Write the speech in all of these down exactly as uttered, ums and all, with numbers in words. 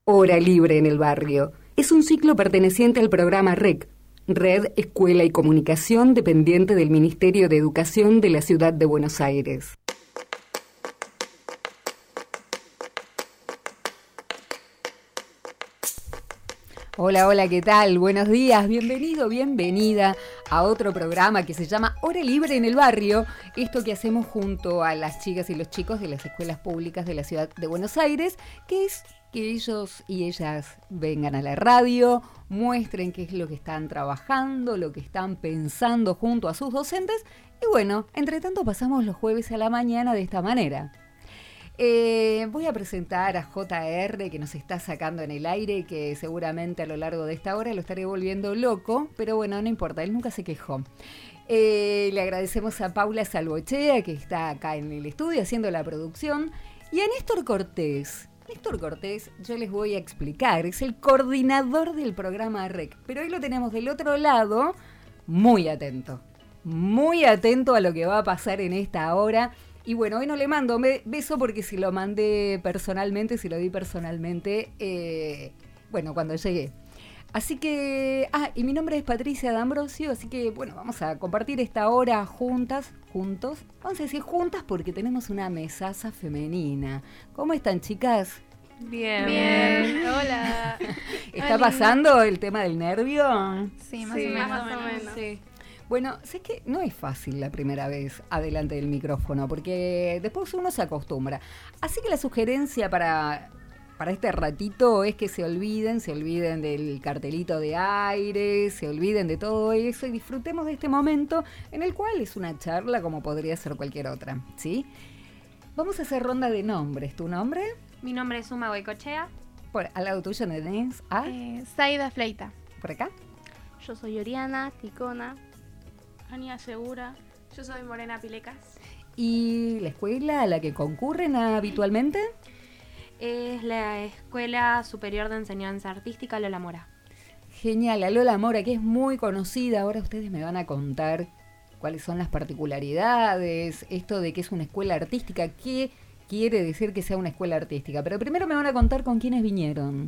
Hora Libre en el Barrio. Es un ciclo perteneciente al programa R E C, Red Escuela y Comunicación, dependiente del Ministerio de Educación de la Ciudad de Buenos Aires. Hola, hola, ¿qué tal? Buenos días, bienvenido, bienvenida a otro programa que se llama Hora Libre en el Barrio. Esto que hacemos junto a las chicas y los chicos de las escuelas públicas de la Ciudad de Buenos Aires, que es que ellos y ellas vengan a la radio, muestren qué es lo que están trabajando, lo que están pensando junto a sus docentes. Y bueno, entre tanto pasamos los jueves a la mañana de esta manera. Eh, voy a presentar a J R, que nos está sacando en el aire, que seguramente a lo largo de esta hora lo estaré volviendo loco, pero bueno, no importa, él nunca se quejó. Eh, le agradecemos a Paula Salvochea, que está acá en el estudio haciendo la producción, y a Néstor Cortés. Néstor Cortés, yo les voy a explicar, es el coordinador del programa R E C, pero hoy lo tenemos del otro lado, muy atento, muy atento a lo que va a pasar en esta hora. Y bueno, hoy no le mando beso porque si lo mandé personalmente, si lo di personalmente, eh, bueno, cuando llegué. Así que, ah, y mi nombre es Patricia D'Ambrosio, así que, bueno, vamos a compartir esta hora juntas, juntos. Vamos a decir juntas porque tenemos una mesaza femenina. ¿Cómo están, chicas? Bien. Bien. Hola. ¿Está pasando el tema del nervio? Sí, más sí, o menos. Más o menos. Sí. Bueno, sé que no es fácil la primera vez adelante del micrófono, porque después uno se acostumbra. Así que la sugerencia para, para este ratito es que se olviden, se olviden del cartelito de aire, se olviden de todo eso y disfrutemos de este momento en el cual es una charla como podría ser cualquier otra, ¿sí? Vamos a hacer ronda de nombres. ¿Tu nombre? Mi nombre es Uma Goicochea. Por al lado tuyo tenés a... Eh, Saida Fleita. ¿Por acá? Yo soy Oriana Ticona. Ania Segura. Yo soy Morena Pilecas. ¿Y la escuela a la que concurren habitualmente? Es la Escuela Superior de Enseñanza Artística Lola Mora. Genial, la Lola Mora, que es muy conocida. Ahora ustedes me van a contar cuáles son las particularidades, esto de que es una escuela artística, qué quiere decir que sea una escuela artística. Pero primero me van a contar con quiénes vinieron.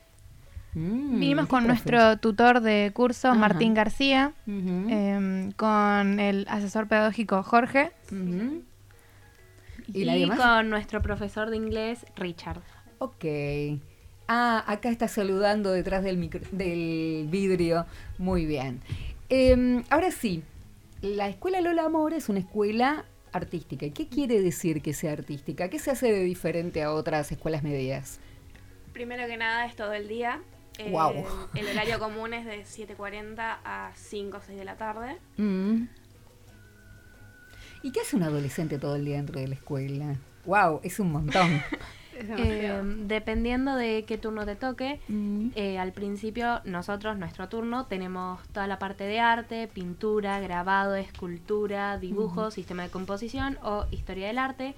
Mm, Vinimos con nuestro profe? tutor de curso, Ajá. Martín García, uh-huh. eh, con el asesor pedagógico Jorge uh-huh. y, y con nuestro profesor de inglés Richard. Ok. Ah, acá está saludando detrás del, micro, del vidrio. Muy bien. Eh, ahora sí, la Escuela Lola Mora es una escuela artística. ¿Qué quiere decir que sea artística? ¿Qué se hace de diferente a otras escuelas medias? Primero que nada es todo el día. Wow. Eh, el horario común es de siete cuarenta a cinco o seis de la tarde. Mm. ¿Y qué hace un adolescente todo el día dentro de la escuela? Wow, es un montón. es eh, dependiendo de qué turno te toque, mm. eh, al principio nosotros, nuestro turno, tenemos toda la parte de arte, pintura, grabado, escultura, dibujo, mm. sistema de composición o historia del arte.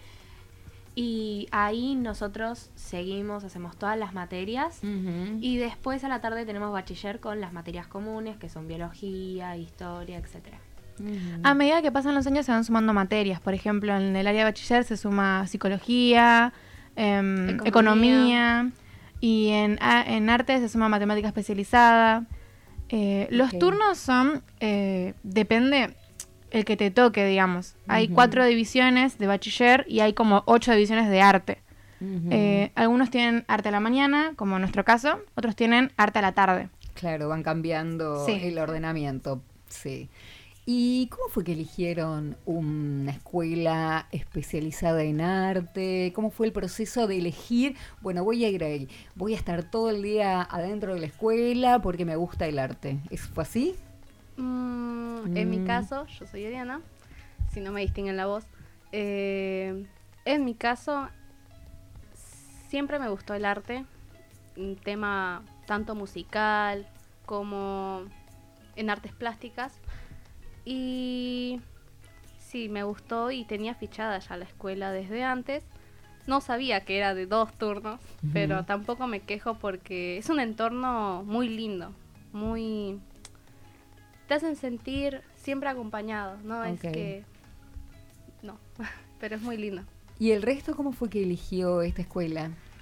Y ahí nosotros seguimos, hacemos todas las materias uh-huh. y después a la tarde tenemos bachiller con las materias comunes que son biología, historia, etcétera. Uh-huh. A medida que pasan los años se van sumando materias. Por ejemplo, en el área de bachiller se suma psicología, eh, economía. economía y en, a, en arte se suma matemática especializada. Eh, okay. Los turnos son, eh, depende... el que te toque, digamos. Hay uh-huh. cuatro divisiones de bachiller y hay como ocho divisiones de arte. Uh-huh. Eh, algunos tienen arte a la mañana, como en nuestro caso, otros tienen arte a la tarde. Claro, van cambiando sí. el ordenamiento. Sí. ¿Y cómo fue que eligieron una escuela especializada en arte? ¿Cómo fue el proceso de elegir? Bueno, voy a ir ahí. Voy a estar todo el día adentro de la escuela porque me gusta el arte. ¿Eso fue así? Mm, mm. En mi caso, yo soy Oriana, si no me distinguen la voz. Eh, en mi caso, siempre me gustó el arte, un tema tanto musical como en artes plásticas. Y sí, me gustó y tenía fichada ya la escuela desde antes. No sabía que era de dos turnos, uh-huh. pero tampoco me quejo porque es un entorno muy lindo, muy... te hacen sentir siempre acompañado, no okay. es que... no, pero es muy lindo. ¿Y el resto cómo fue que eligió esta escuela?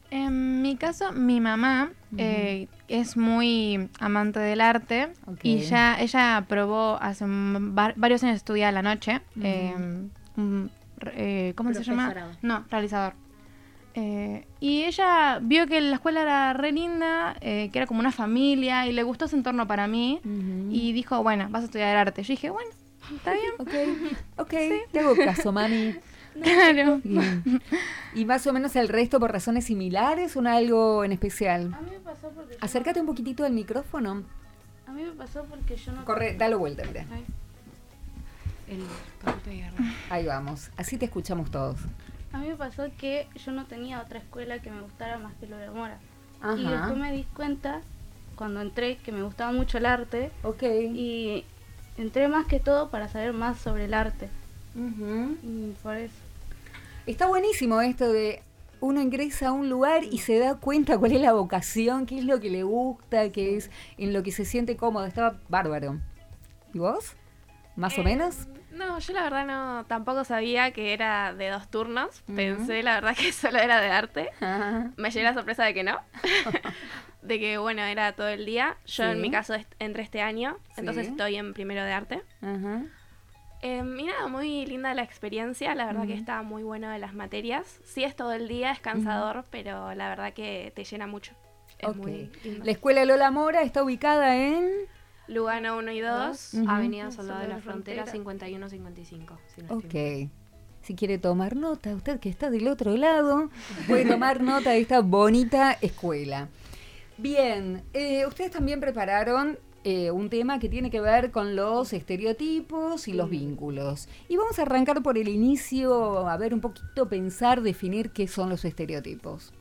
En mi caso, mi mamá uh-huh. eh, es muy amante del arte okay. y ya ella probó hace var- varios años estudiar a la noche. Uh-huh. eh, un, eh, ¿Cómo se llama? No, realizador. Eh, y ella vio que la escuela era re linda, eh, que era como una familia y le gustó ese entorno para mí uh-huh. y dijo, bueno, vas a estudiar arte. Yo dije, bueno, está bien. Ok, ok, sí. Te hago caso, mami. Claro. Y, y más o menos el resto por razones similares o algo en especial. A mí me pasó porque... Acércate no... un poquitito al micrófono. A mí me pasó porque yo no... Corre, dalo vuelta, mira. Ahí. El papito de guerra. Ahí vamos, así te escuchamos todos. A mí me pasó que yo no tenía otra escuela que me gustara más que lo de Mora. Ajá. Y después me di cuenta, cuando entré, que me gustaba mucho el arte. Ok. Y entré más que todo para saber más sobre el arte. Uh-huh. Y por eso. Está buenísimo esto de uno ingresa a un lugar y se da cuenta cuál es la vocación, qué es lo que le gusta, qué es en lo que se siente cómodo. Estaba bárbaro. ¿Y vos? ¿Más eh, o menos? No, yo la verdad no tampoco sabía que era de dos turnos. Uh-huh. Pensé la verdad que solo era de arte. Uh-huh. Me llevé la sorpresa de que no. De que bueno, era todo el día. Yo sí. En mi caso entré este año, sí. Entonces estoy en primero de arte. Uh-huh. Eh, y nada, muy linda la experiencia, la verdad uh-huh. que está muy bueno de las materias. Sí es todo el día, es cansador, uh-huh. pero la verdad que te llena mucho. Es okay. muy lindo. La Escuela Lola Mora está ubicada en... Lugano uno y dos, uh-huh. Avenida Soldado de la Frontera, cincuenta y uno cincuenta y cinco. Si no ok. Si quiere tomar nota, usted que está del otro lado, puede tomar nota de esta bonita escuela. Bien, eh, ustedes también prepararon... Eh, un tema que tiene que ver con los estereotipos y los vínculos. Y vamos a arrancar por el inicio, a ver un poquito, pensar, definir qué son los estereotipos.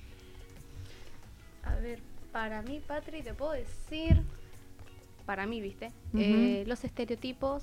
A ver, para mí, Patri, te puedo decir, para mí, ¿viste? Uh-huh. Eh, los estereotipos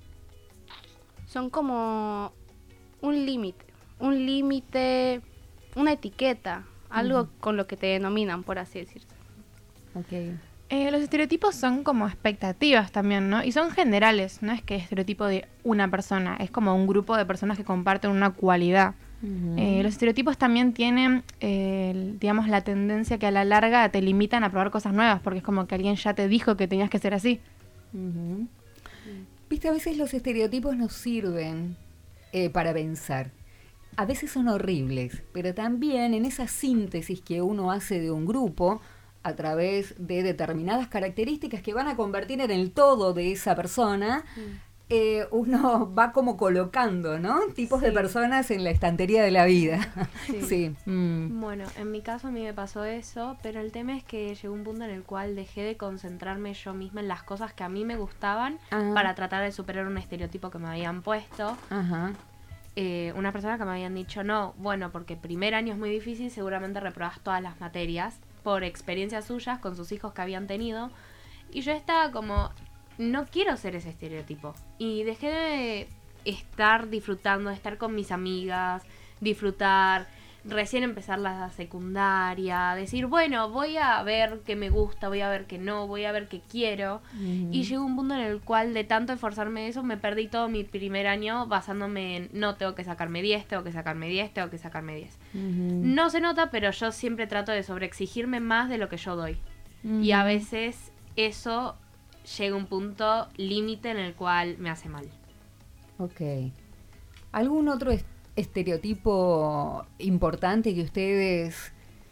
son como un límite, un límite, una etiqueta, algo uh-huh. con lo que te denominan, por así decirse. Okay. Eh, los estereotipos son como expectativas también, ¿no? Y son generales, no es que es estereotipo de una persona, es como un grupo de personas que comparten una cualidad. Uh-huh. Eh, los estereotipos también tienen, eh, digamos, la tendencia que a la larga te limitan a probar cosas nuevas, porque es como que alguien ya te dijo que tenías que ser así. Uh-huh. Uh-huh. Viste, a veces los estereotipos nos sirven eh, para pensar. A veces son horribles, pero también en esa síntesis que uno hace de un grupo... a través de determinadas características que van a convertir en el todo de esa persona, mm. eh, uno va como colocando, ¿no? Tipos sí. de personas en la estantería de la vida. Sí. sí. Mm. Bueno, en mi caso a mí me pasó eso, pero el tema es que llegó un punto en el cual dejé de concentrarme yo misma en las cosas que a mí me gustaban Ajá. para tratar de superar un estereotipo que me habían puesto. Ajá. Eh, unas personas que me habían dicho, no, bueno, porque primer año es muy difícil, seguramente reprobás todas las materias, por experiencias suyas con sus hijos que habían tenido. Y yo estaba como, no quiero ser ese estereotipo. Y dejé de estar disfrutando, de estar con mis amigas, disfrutar, recién empezar la secundaria, decir, bueno, voy a ver qué me gusta, voy a ver qué no, voy a ver qué quiero. Mm. Y llegó un punto en el cual de tanto esforzarme de eso, me perdí todo mi primer año basándome en, no, tengo que sacarme diez, tengo que sacarme diez, tengo que sacarme diez. Mm-hmm. No se nota, pero yo siempre trato de sobreexigirme más de lo que yo doy. Mm-hmm. Y a veces eso llega a un punto límite en el cual me hace mal. Ok. ¿Algún otro est- estereotipo importante que ustedes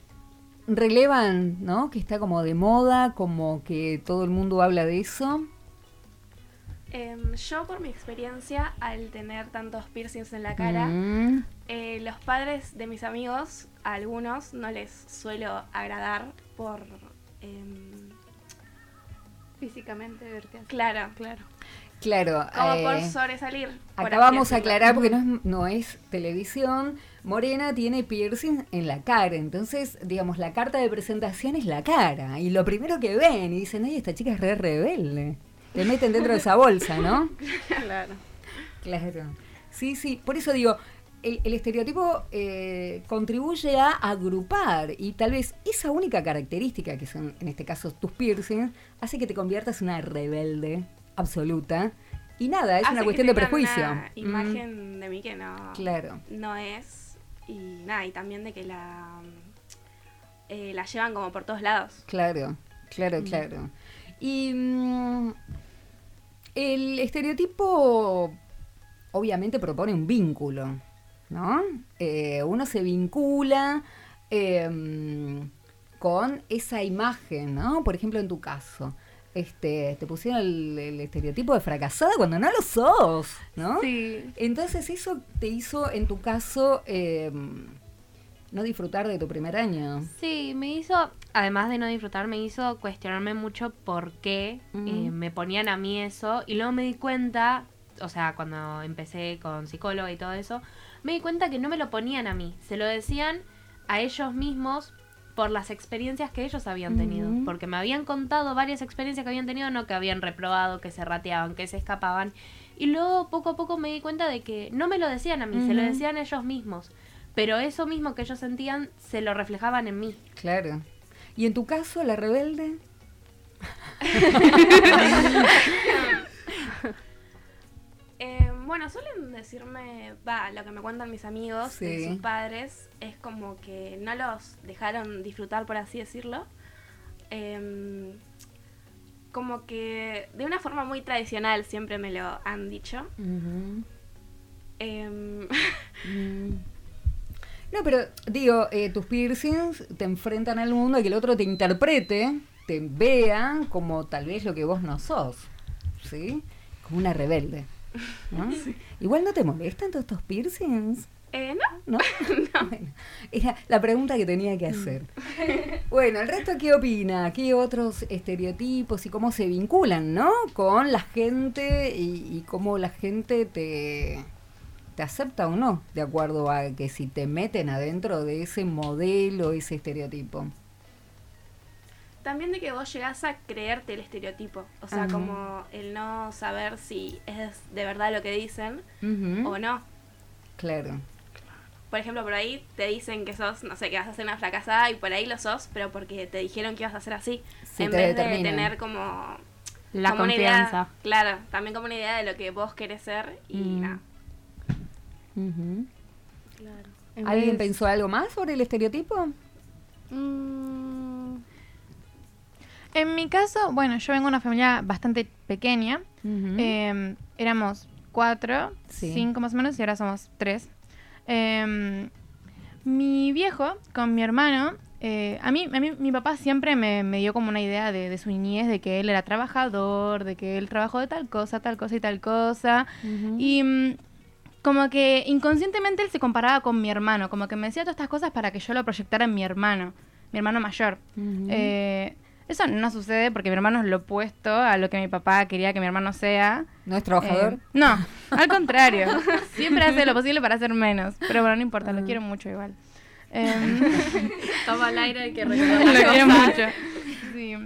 relevan, ¿no? Que está como de moda, como que todo el mundo habla de eso? Eh, yo, por mi experiencia, al tener tantos piercings en la cara, mm. eh, los padres de mis amigos, a algunos no les suelo agradar por... Eh, físicamente verte así. Claro, claro. Claro. Como eh, por sobresalir. Por acá vamos a aclarar, porque no es, no es televisión. Morena tiene piercing en la cara. Entonces, digamos, la carta de presentación es la cara. Y lo primero que ven y dicen, ay, esta chica es re rebelde. Te meten dentro de esa bolsa, ¿no? Claro. Claro. Sí, sí. Por eso digo, el, el estereotipo eh, contribuye a agrupar. Y tal vez esa única característica, que son, en este caso, tus piercings, hace que te conviertas en una rebelde absoluta. Y nada, es Hace una cuestión de prejuicio. Una imagen mm. de mí que no, claro. no es. Y nada, y también de que la eh, la llevan como por todos lados. Claro, claro, mm. claro. Y mm, el estereotipo obviamente propone un vínculo, ¿no? Eh, uno se vincula eh, con esa imagen, ¿no? Por ejemplo, en tu caso, este, te pusieron el, el estereotipo de fracasada cuando no lo sos, ¿no? Sí. Entonces eso te hizo, en tu caso, eh, no disfrutar de tu primer año. Sí, me hizo, además de no disfrutar, me hizo cuestionarme mucho por qué uh-huh. eh, me ponían a mí eso. Y luego me di cuenta, o sea, cuando empecé con psicóloga y todo eso, me di cuenta que no me lo ponían a mí. Se lo decían a ellos mismos por las experiencias que ellos habían tenido. Uh-huh. Porque me habían contado varias experiencias que habían tenido, no que habían reprobado, que se rateaban, que se escapaban. Y luego poco a poco me di cuenta de que no me lo decían a mí, uh-huh. se lo decían ellos mismos. Pero eso mismo que ellos sentían, se lo reflejaban en mí. Claro. ¿Y en tu caso, la rebelde? eh, bueno, suelen decirme, va, lo que me cuentan mis amigos, sí. de sus padres, es como que no los dejaron disfrutar, por así decirlo. Eh, como que de una forma muy tradicional siempre me lo han dicho. Uh-huh. Eh, mm. No, pero digo, eh, tus piercings te enfrentan al mundo y que el otro te interprete, te vea como tal vez lo que vos no sos, ¿sí? Como una rebelde, ¿no? Sí. Igual no te molestan todos estos piercings. Eh, no. ¿No? No. Bueno, era la pregunta que tenía que hacer. Bueno, ¿el resto qué opina? ¿Qué otros estereotipos y cómo se vinculan, ¿no? Con la gente y, y cómo la gente te... ¿Te acepta o no? De acuerdo a que si te meten adentro de ese modelo, ese estereotipo. También de que vos llegás a creerte el estereotipo. O sea, uh-huh. como el no saber si es de verdad lo que dicen uh-huh. o no. Claro. Por ejemplo, por ahí te dicen que sos, no sé, que vas a ser una fracasada y por ahí lo sos, pero porque te dijeron que ibas a ser así. Sí, en vez determinan. De tener como... La como confianza. Una idea, claro, también como una idea de lo que vos querés ser y uh-huh. nada. Uh-huh. Claro. ¿Alguien vez... pensó algo más sobre el estereotipo? Mm. En mi caso, bueno, yo vengo de una familia bastante pequeña. Uh-huh. Eh, éramos cuatro, sí. cinco más o menos, y ahora somos tres. Eh, mi viejo con mi hermano, eh, a mí, a mí mi papá siempre me, me dio como una idea de, de su niñez, de que él era trabajador, de que él trabajó de tal cosa, tal cosa y tal cosa. Uh-huh. Y... como que inconscientemente él se comparaba con mi hermano, como que me decía todas estas cosas para que yo lo proyectara en mi hermano, mi hermano mayor. Uh-huh. Eh, eso no sucede porque mi hermano es lo opuesto a lo que mi papá quería que mi hermano sea. ¿No es trabajador? Eh, no, al contrario. Siempre hace lo posible para hacer menos. Pero bueno, no importa, uh-huh. lo quiero mucho igual. Eh, Toma el aire y que recordar. Lo quiero mucho. Sí.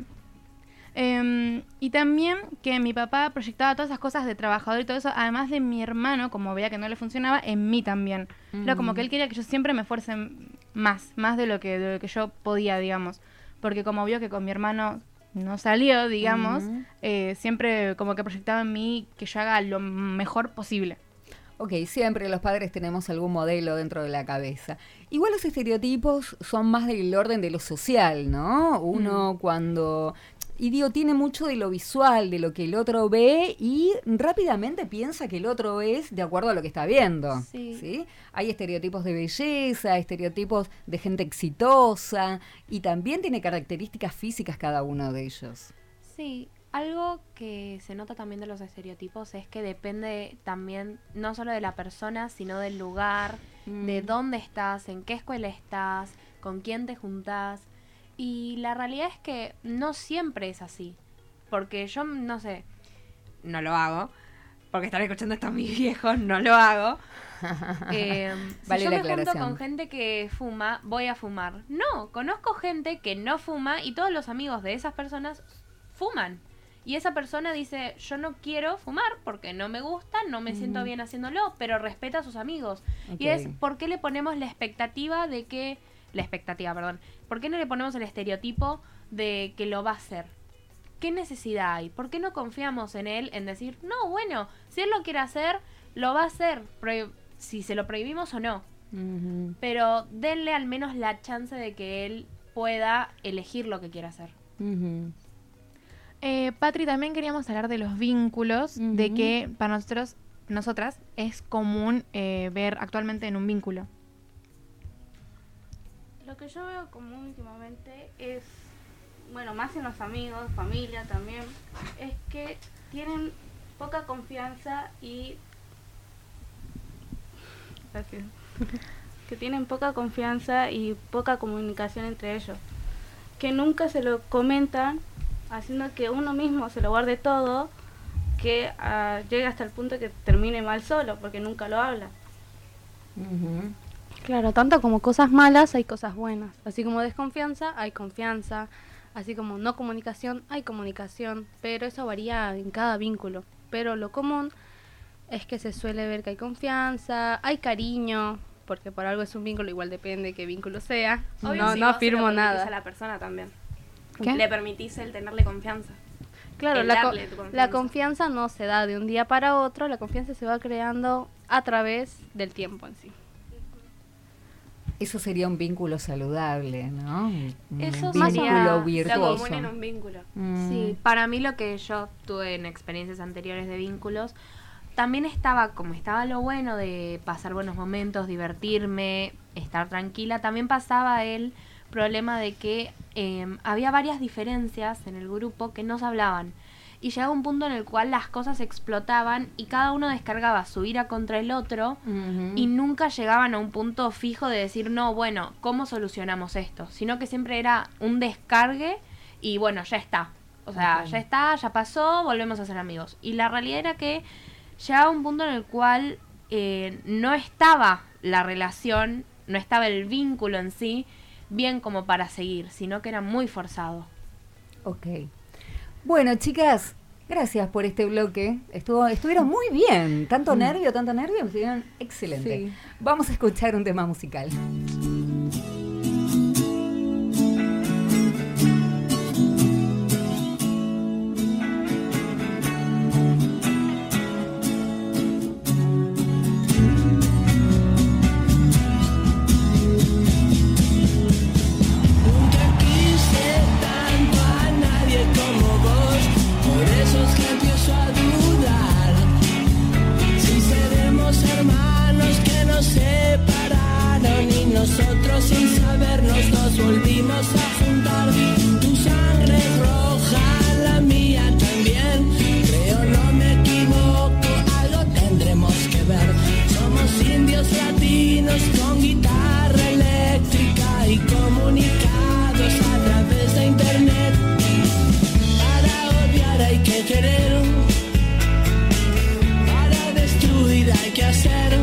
Um, y también que mi papá proyectaba todas esas cosas de trabajador y todo eso, además de mi hermano, como veía que no le funcionaba, en mí también. Uh-huh. Era como que él quería que yo siempre me esfuerce más, más de lo que, de lo que yo podía, digamos. Porque como vio que con mi hermano no salió, digamos, uh-huh. eh, siempre como que proyectaba en mí que yo haga lo mejor posible. Ok, siempre los padres tenemos algún modelo dentro de la cabeza. Igual los estereotipos son más del orden de lo social, ¿no? Uno mm. cuando... Y digo, tiene mucho de lo visual, de lo que el otro ve y rápidamente piensa que el otro es de acuerdo a lo que está viendo. Sí. ¿Sí? Hay estereotipos de belleza, estereotipos de gente exitosa y también tiene características físicas cada uno de ellos. Sí, algo que se nota también de los estereotipos es que depende también no solo de la persona, sino del lugar, mm. de dónde estás, en qué escuela estás, con quién te juntás. Y la realidad es que no siempre es así. Porque yo, no sé, no lo hago. Porque están escuchando esto a mis viejos, no lo hago. Eh, vale, si yo me junto con gente que fuma, voy a fumar. No, conozco gente que no fuma y todos los amigos de esas personas fuman. Y esa persona dice, yo no quiero fumar porque no me gusta, no me uh-huh. siento bien haciéndolo, pero respeta a sus amigos. Okay. Y es, ¿por qué le ponemos la expectativa de que... La expectativa, perdón. ¿Por qué no le ponemos el estereotipo de que lo va a hacer? ¿Qué necesidad hay? ¿Por qué no confiamos en él en decir, no, bueno, si él lo quiere hacer, lo va a hacer, pro- si se lo prohibimos o no? Uh-huh. Pero denle al menos la chance de que él pueda elegir lo que quiera hacer. Uh-huh. Eh, Patri, también queríamos hablar de los vínculos, uh-huh. de que para nosotros, nosotras, es común eh, ver actualmente en un vínculo. Lo que yo veo común últimamente es, bueno, más en los amigos, familia también, es que tienen poca confianza y... Gracias. que tienen poca confianza y poca comunicación entre ellos. Que nunca se lo comentan, haciendo que uno mismo se lo guarde todo, que uh, llegue hasta el punto que termine mal solo, porque nunca lo habla. Uh-huh. Claro, tanto como cosas malas hay cosas buenas. Así como desconfianza, hay confianza. Así como no comunicación, hay comunicación. Pero eso varía en cada vínculo. Pero lo común es que se suele ver que hay confianza, hay cariño, porque por algo es un vínculo, igual depende de qué vínculo sea. Obvio, no si no vos afirmo se lo nada. a la persona también. ¿Qué? Le permitís el tenerle confianza. Claro, el la, darle co- tu confianza. la confianza no se da de un día para otro, la confianza se va creando a través del tiempo en sí. Eso sería un vínculo saludable, ¿no? Eso un sería vínculo Lo virtuoso. común en un vínculo. Mm. Sí, para mí lo que yo tuve en experiencias anteriores de vínculos, también estaba, como estaba lo bueno de pasar buenos momentos, divertirme, estar tranquila, también pasaba el problema de que eh, había varias diferencias en el grupo que no se hablaban. Y llegaba un punto en el cual las cosas explotaban y cada uno descargaba su ira contra el otro, uh-huh. y nunca llegaban a un punto fijo de decir, no, bueno, ¿cómo solucionamos esto? Sino que siempre era un descargue y bueno, ya está. O sea, okay. ya está, ya pasó, volvemos a ser amigos. Y la realidad era que llegaba un punto en el cual eh, no estaba la relación, no estaba el vínculo en sí bien como para seguir, sino que era muy forzado. Ok. Bueno, chicas, gracias por este bloque. Estuvo, estuvieron muy bien. Tanto nervio, tanto nervio, estuvieron excelente. Sí. Vamos a escuchar un tema musical. Nosotros sin sabernos nos volvimos a juntar. Tu sangre es roja, la mía también. Creo no me equivoco, algo tendremos que ver. Somos indios latinos con guitarra eléctrica y comunicados a través de internet. Para odiar hay que querer, para destruir hay que hacer.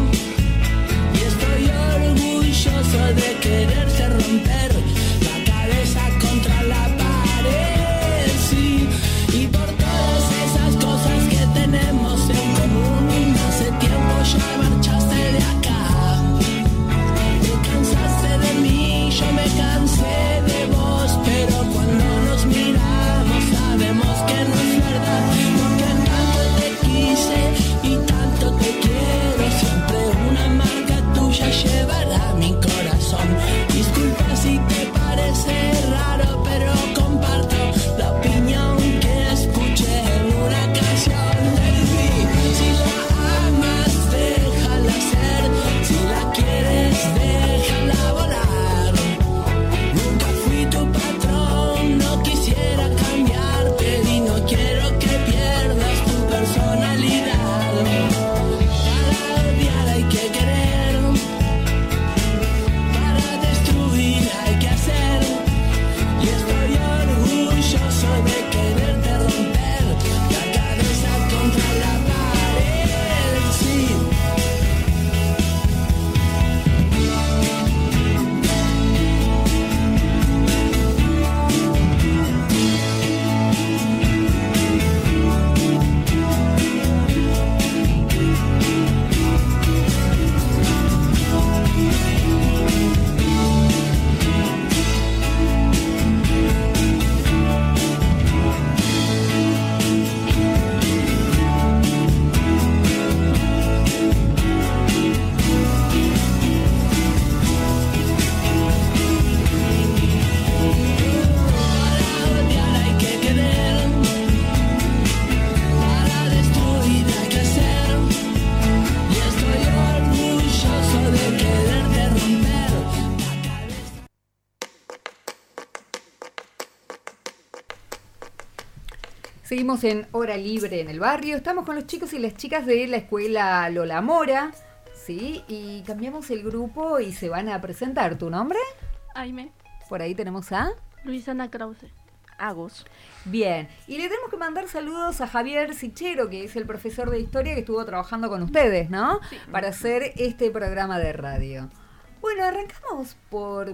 De quererse romper la cabeza contra la pared, sí, y por todas esas cosas que tenemos en común. Hace tiempo ya marchaste de acá, te cansaste de mí, yo me cansé de vos, pero cuando nos miramos sabemos que no es verdad, porque tanto te quise y tanto te quiero, siempre una marca tuya llevará mi corazón. Disculpa si te Seguimos en Hora Libre en el Barrio. Estamos con los chicos y las chicas de la escuela Lola Mora, ¿sí? Y cambiamos el grupo y se van a presentar. ¿Tu nombre? Aime. Por ahí tenemos a... Luisana Krause. Agus. Bien, y le tenemos que mandar saludos a Javier Sichero, que es el profesor de historia que estuvo trabajando con ustedes, ¿no? Sí. Para hacer este programa de radio. Bueno, arrancamos por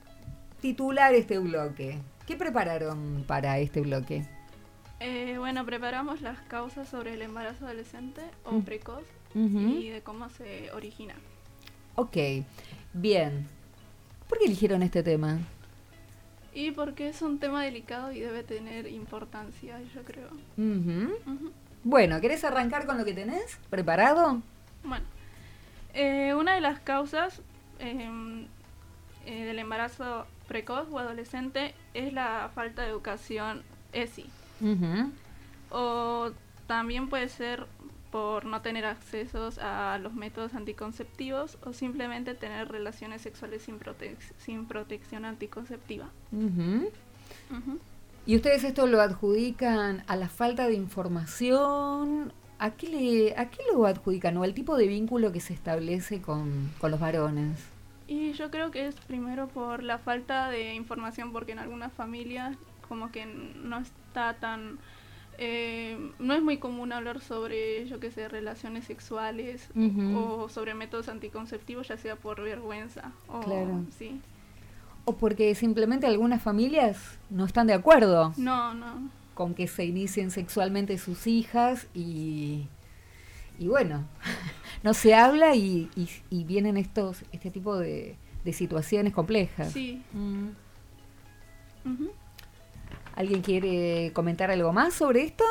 titular este bloque. ¿Qué prepararon para este bloque? Eh, bueno, preparamos las causas sobre el embarazo adolescente o Mm. precoz Uh-huh. y de cómo se origina. Ok, bien. ¿Por qué eligieron este tema? Y porque es un tema delicado y debe tener importancia, yo creo. Ujú. Ujú. Bueno, ¿querés arrancar con lo que tenés preparado? Bueno, eh, una de las causas eh, eh, del embarazo precoz o adolescente es la falta de educación E S I. Ujú. O también puede ser por no tener accesos a los métodos anticonceptivos o simplemente tener relaciones sexuales sin, protec- sin protección anticonceptiva. Ujú. Ujú. ¿Y ustedes esto lo adjudican a la falta de información? ¿A qué, le, a qué lo adjudican? ¿O al tipo de vínculo que se establece con, con los varones? Y yo creo que es primero por la falta de información, porque en algunas familias como que no está tan... Eh, no es muy común hablar sobre, yo qué sé, relaciones sexuales Ujú. o sobre métodos anticonceptivos, ya sea por vergüenza o... Claro. Sí. ¿O porque simplemente algunas familias no están de acuerdo No, no. con que se inicien sexualmente sus hijas y, y bueno, no se habla y, y, y vienen estos este tipo de, de situaciones complejas? Sí. Mm. Ujú. ¿Alguien quiere comentar algo más sobre esto?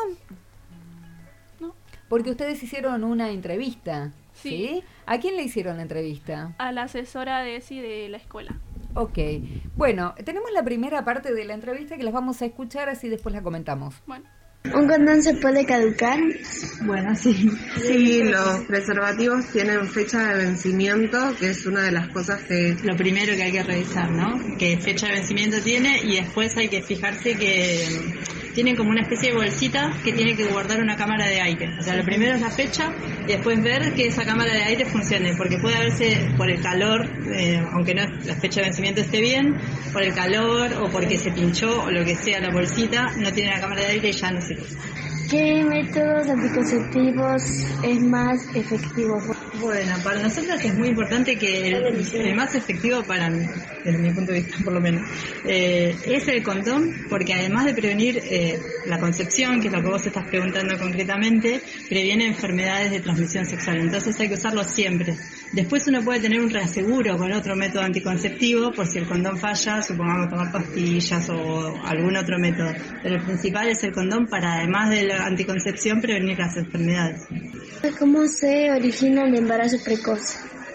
No. Porque ustedes hicieron una entrevista, ¿sí? Sí. ¿A quién le hicieron la entrevista? A la asesora de E S I de la escuela. Ok, bueno, tenemos la primera parte de la entrevista que las vamos a escuchar, así después la comentamos. Bueno. ¿Un condón se puede caducar? Bueno, sí. Sí, los preservativos tienen fecha de vencimiento, que es una de las cosas que... Lo primero que hay que revisar, ¿no? Qué fecha de vencimiento tiene y después hay que fijarse que tienen como una especie de bolsita que tiene que guardar una cámara de aire. O sea, lo primero es la fecha y después ver que esa cámara de aire funcione, porque puede haberse por el calor, eh, aunque no la fecha de vencimiento esté bien, por el calor o porque se pinchó o lo que sea la bolsita, no tiene la cámara de aire y ya no sirve. ¿Qué métodos anticonceptivos es más efectivo? Bueno, para nosotros es muy importante que el, el más efectivo para mí, desde mi punto de vista por lo menos, eh, es el condón, porque además de prevenir eh, la concepción, que es lo que vos estás preguntando concretamente, previene enfermedades de transmisión sexual, entonces hay que usarlo siempre. Después uno puede tener un reaseguro con otro método anticonceptivo, por si el condón falla, supongamos tomar pastillas o algún otro método, pero el principal es el condón para, además de la anticoncepción, prevenir las enfermedades. ¿Cómo se origina el embarazo precoz?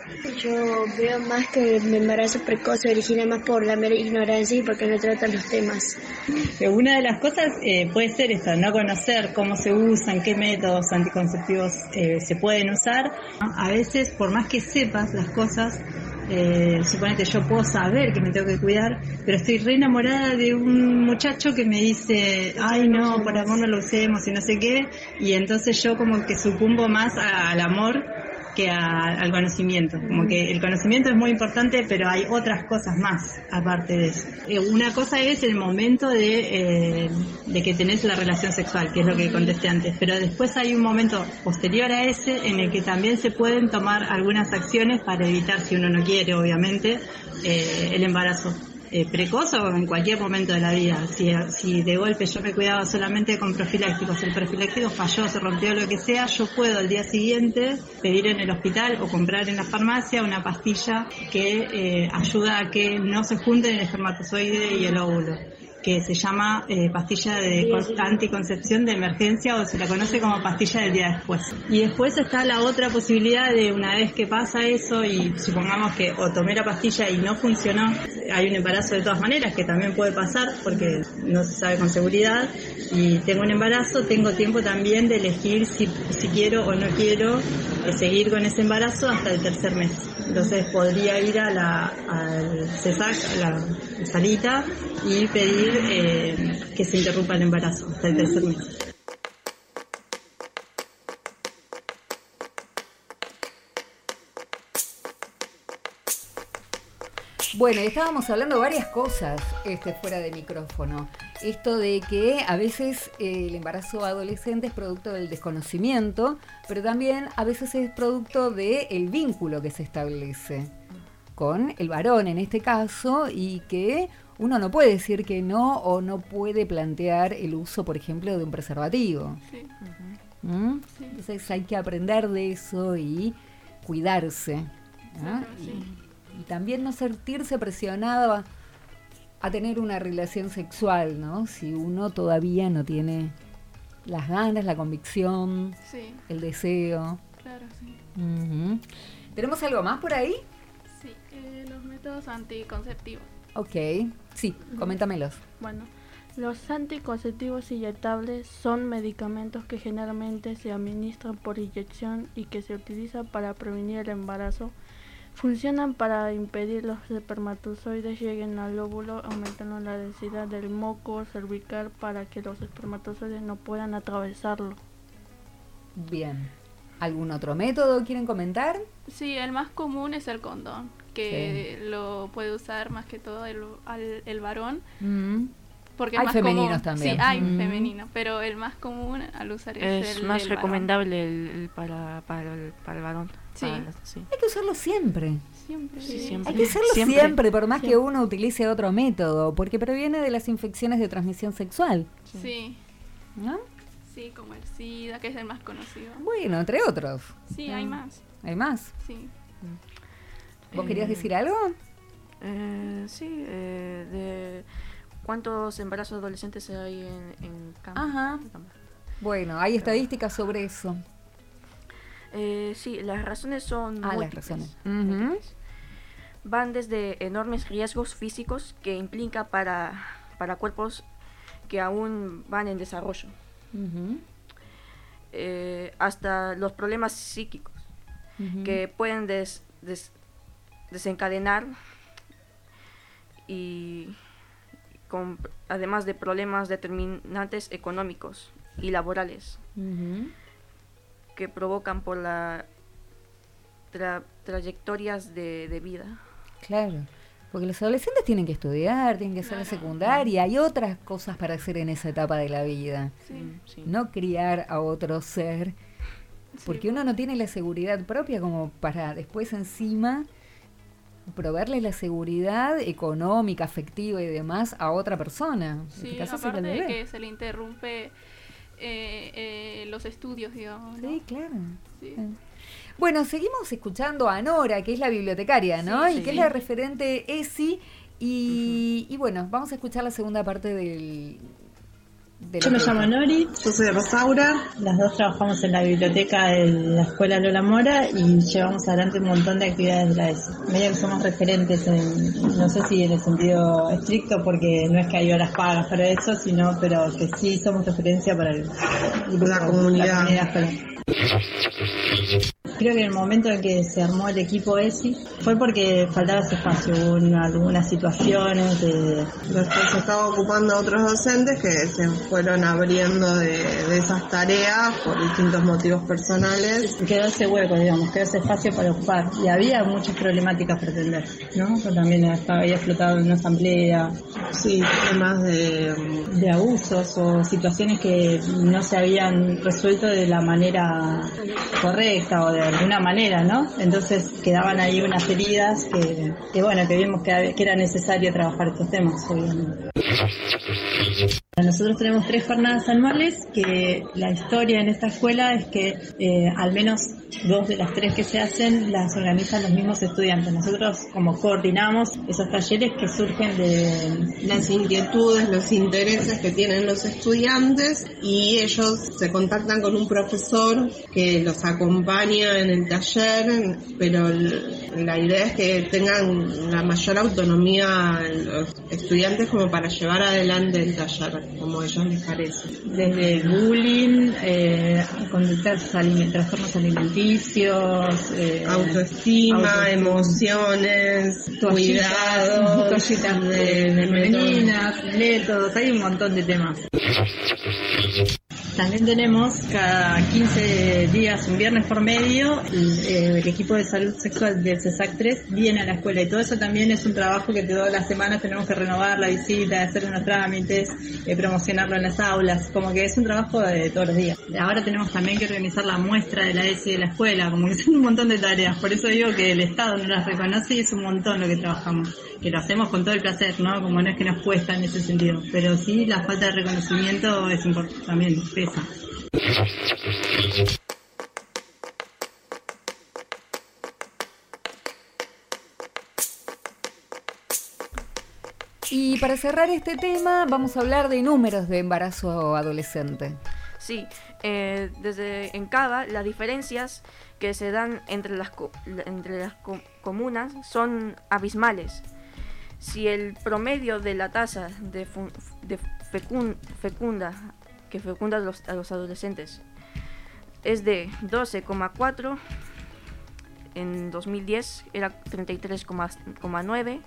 Yo veo más que el embarazo precoz se origina más por la mera ignorancia y porque no tratan los temas. Una de las cosas eh, puede ser esto, no conocer cómo se usan, qué métodos anticonceptivos eh, se pueden usar. A veces, por más que sepas las cosas, eh, suponete yo puedo saber que me tengo que cuidar, pero estoy re enamorada de un muchacho que me dice, ay no, por amor no lo usemos y no sé qué, y entonces yo como que sucumbo más a, al amor que a, al conocimiento. Como que el conocimiento es muy importante, pero hay otras cosas más aparte de eso. Eh, una cosa es el momento de, eh, de que tenés la relación sexual, que es lo que contesté antes, pero después hay un momento posterior a ese en el que también se pueden tomar algunas acciones para evitar, si uno no quiere, obviamente, eh, el embarazo. Eh, precoz o en cualquier momento de la vida. Si, si de golpe yo me cuidaba solamente con profilácticos, el profiláctico falló, se rompió, lo que sea, yo puedo al día siguiente pedir en el hospital o comprar en la farmacia una pastilla que eh, ayuda a que no se junten el espermatozoide y el óvulo, que se llama eh, pastilla de anticoncepción de emergencia, o se la conoce como pastilla del día después. Y después está la otra posibilidad de, una vez que pasa eso y supongamos que o tomé la pastilla y no funcionó, hay un embarazo de todas maneras, que también puede pasar porque no se sabe con seguridad, y tengo un embarazo, tengo tiempo también de elegir si, si quiero o no quiero eh, seguir con ese embarazo hasta el tercer mes. Entonces podría ir a la, al CESAC, a la salita, y pedir eh, que se interrumpa el embarazo hasta el tercer mes. Bueno, estábamos hablando varias cosas este, fuera de micrófono. Esto de que a veces eh, el embarazo adolescente es producto del desconocimiento, pero también a veces es producto del vínculo que se establece con el varón en este caso, y que uno no puede decir que no o no puede plantear el uso, por ejemplo, de un preservativo. Sí. ¿Mm? Sí. Entonces hay que aprender de eso y cuidarse, ¿no? Claro, sí. y, y también no sentirse presionado a, a tener una relación sexual, ¿no? Si uno todavía no tiene las ganas, la convicción, Sí, el deseo. claro, sí. Ujú. ¿Tenemos algo más por ahí? Sí, eh, los métodos anticonceptivos. Ok, sí, coméntamelos. Bueno, los anticonceptivos inyectables son medicamentos que generalmente se administran por inyección y que se utilizan para prevenir el embarazo. Funcionan para impedir los espermatozoides lleguen al óvulo, aumentando la densidad del moco cervical para que los espermatozoides no puedan atravesarlo. Bien. ¿Algún otro método quieren comentar? Sí, el más común es el condón, que sí. lo puede usar más que todo el, al, el varón. Mm. Porque hay es más femeninos común. también. Sí, hay mm. femenino, pero el más común al usar es, es el más del recomendable el, el para, para, el, para el varón. Sí. Para, sí. Hay que usarlo siempre. Siempre. Sí, Sí. siempre. Hay que hacerlo siempre, siempre, por más siempre. que uno utilice otro método, porque previene de las infecciones de transmisión sexual. Sí. Sí. ¿No? Sí, como el SIDA, que es el más conocido. Bueno, entre otros. Sí, hay más. ¿Hay más? Sí. ¿Vos Eh, querías decir algo? Eh, sí, eh, de cuántos embarazos adolescentes hay en, en Cam- Ajá. en Cam- Bueno, hay estadísticas sobre eso. Eh, sí, las razones son Ah, las múltiples, razones. múltiples. Van desde enormes riesgos físicos que implica para, para cuerpos que aún van en desarrollo, Ujú. eh, hasta los problemas psíquicos Ujú. que pueden des- des- desencadenar y con, además de problemas determinantes económicos y laborales Ujú. que provocan por la tra- trayectorias de, de vida. Claro, porque los adolescentes tienen que estudiar, tienen que hacer la secundaria, hay otras cosas para hacer en esa etapa de la vida. Sí. Sí. No criar a otro ser, porque uno no tiene la seguridad propia como para después encima proveerle la seguridad económica, afectiva y demás a otra persona. En Sí, este caso sería aparte el de bebé. que se le interrumpe eh, eh, los estudios, digamos. ¿no? Sí, claro. Sí. Eh. Bueno, seguimos escuchando a Nora, que es la bibliotecaria, ¿no? Sí, y sí. que es la referente E S I. Y, uh-huh. y bueno, vamos a escuchar la segunda parte del... de Yo me llamo Nori. Yo soy Rosaura. Las dos trabajamos en la biblioteca de la Escuela Lola Mora y llevamos adelante un montón de actividades de la E S I. Medio que somos referentes, en, no sé si en el sentido estricto, porque no es que hay horas pagas para eso, sino pero que sí somos referencia para el, La comunidad. la comunidad escolar. Creo que en el momento en que se armó el equipo E S I fue porque faltaba ese espacio, hubo una- algunas situaciones de... Después se estaba ocupando a otros docentes que se fueron abriendo de, de esas tareas por distintos motivos personales. Quedó ese hueco, digamos, quedó ese espacio para ocupar. Y había muchas problemáticas para atender, ¿no? Yo también estaba, había explotado en una asamblea Sí, temas de... de abusos o situaciones que no se habían resuelto de la manera correcta o de alguna manera, ¿no? Entonces quedaban ahí unas heridas que, que bueno, que vimos que, hab- que era necesario trabajar estos temas, obviamente. Nosotros tenemos tres jornadas anuales, que la historia en esta escuela es que eh, al menos dos de las tres que se hacen las organizan los mismos estudiantes. Nosotros como coordinamos esos talleres que surgen de... las inquietudes, los intereses que tienen los estudiantes, y ellos se contactan con un profesor que los acompaña en el taller, pero l- la idea es que tengan la mayor autonomía los estudiantes como para llevar adelante el taller, como a ellos les parece. desde bullying, eh, conductas aliment- trastornos alimenticios, eh, Autoestima, autoestima, emociones, toallitas, cuidados, toallitas de, de femeninas, métodos, hay un montón de temas. También tenemos cada quince días, un viernes por medio, el, el equipo de salud sexual del CESAC tres viene a la escuela y todo eso también es un trabajo que todas las semanas tenemos que renovar la visita, hacer unos trámites, eh, promocionarlo en las aulas, como que es un trabajo de todos los días. Ahora tenemos también que organizar la muestra de la E S I de la escuela, como que son un montón de tareas, por eso digo que el Estado no las reconoce y es un montón lo que trabajamos, que lo hacemos con todo el placer, ¿no? Como no es que nos cuesta en ese sentido, pero sí la falta de reconocimiento es importante, también pesa. Y para cerrar este tema, vamos a hablar de números de embarazo adolescente. Sí, eh, desde en Cava las diferencias que se dan entre las, co- entre las co- comunas son abismales. Si el promedio de la tasa de, fu- de fecun- fecunda que fecunda a los, a los adolescentes es de doce coma cuatro, en dos mil diez era treinta y tres coma nueve,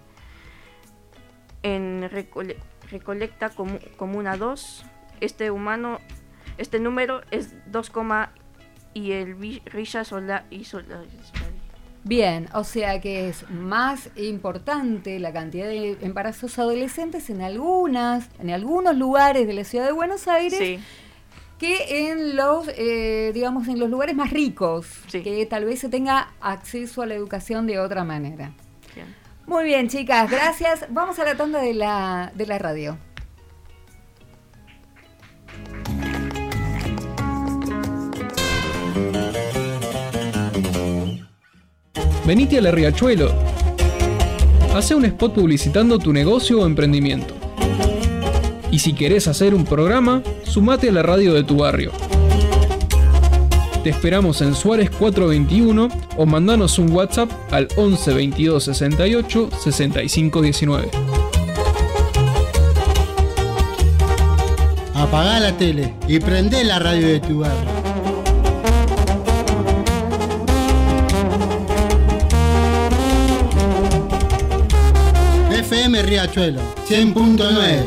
en recole- recolecta comu- comuna dos, este humano este número es dos, y el vi- Risha sola y sola. Bien, o sea que es más importante la cantidad de embarazos adolescentes en algunas, en algunos lugares de la ciudad de Buenos Aires, sí, que en los, eh, digamos, en los lugares más ricos, sí, que tal vez se tenga acceso a la educación de otra manera. Bien. Muy bien, chicas, gracias. Vamos a la tanda de la, de la radio. Venite a la Riachuelo. Hacé un spot publicitando tu negocio o emprendimiento. Y si querés hacer un programa, sumate a la radio de tu barrio. Te esperamos en Suárez cuatrocientos veintiuno o mandanos un WhatsApp al once veintidós sesenta y ocho sesenta y cinco diecinueve. Apagá la tele y prendé la radio de tu barrio. F M Riachuelo cien punto nueve.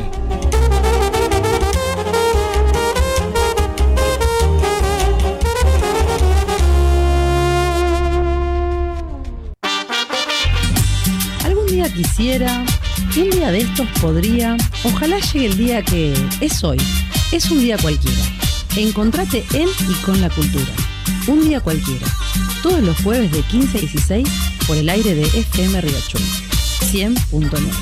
Algún día quisiera, y un día de estos podría, ojalá llegue el día que es hoy, es un día cualquiera. Encontrate en y con la cultura. Un día cualquiera. Todos los jueves de quince a dieciséis por el aire de F M Riachuelo cien punto nueve.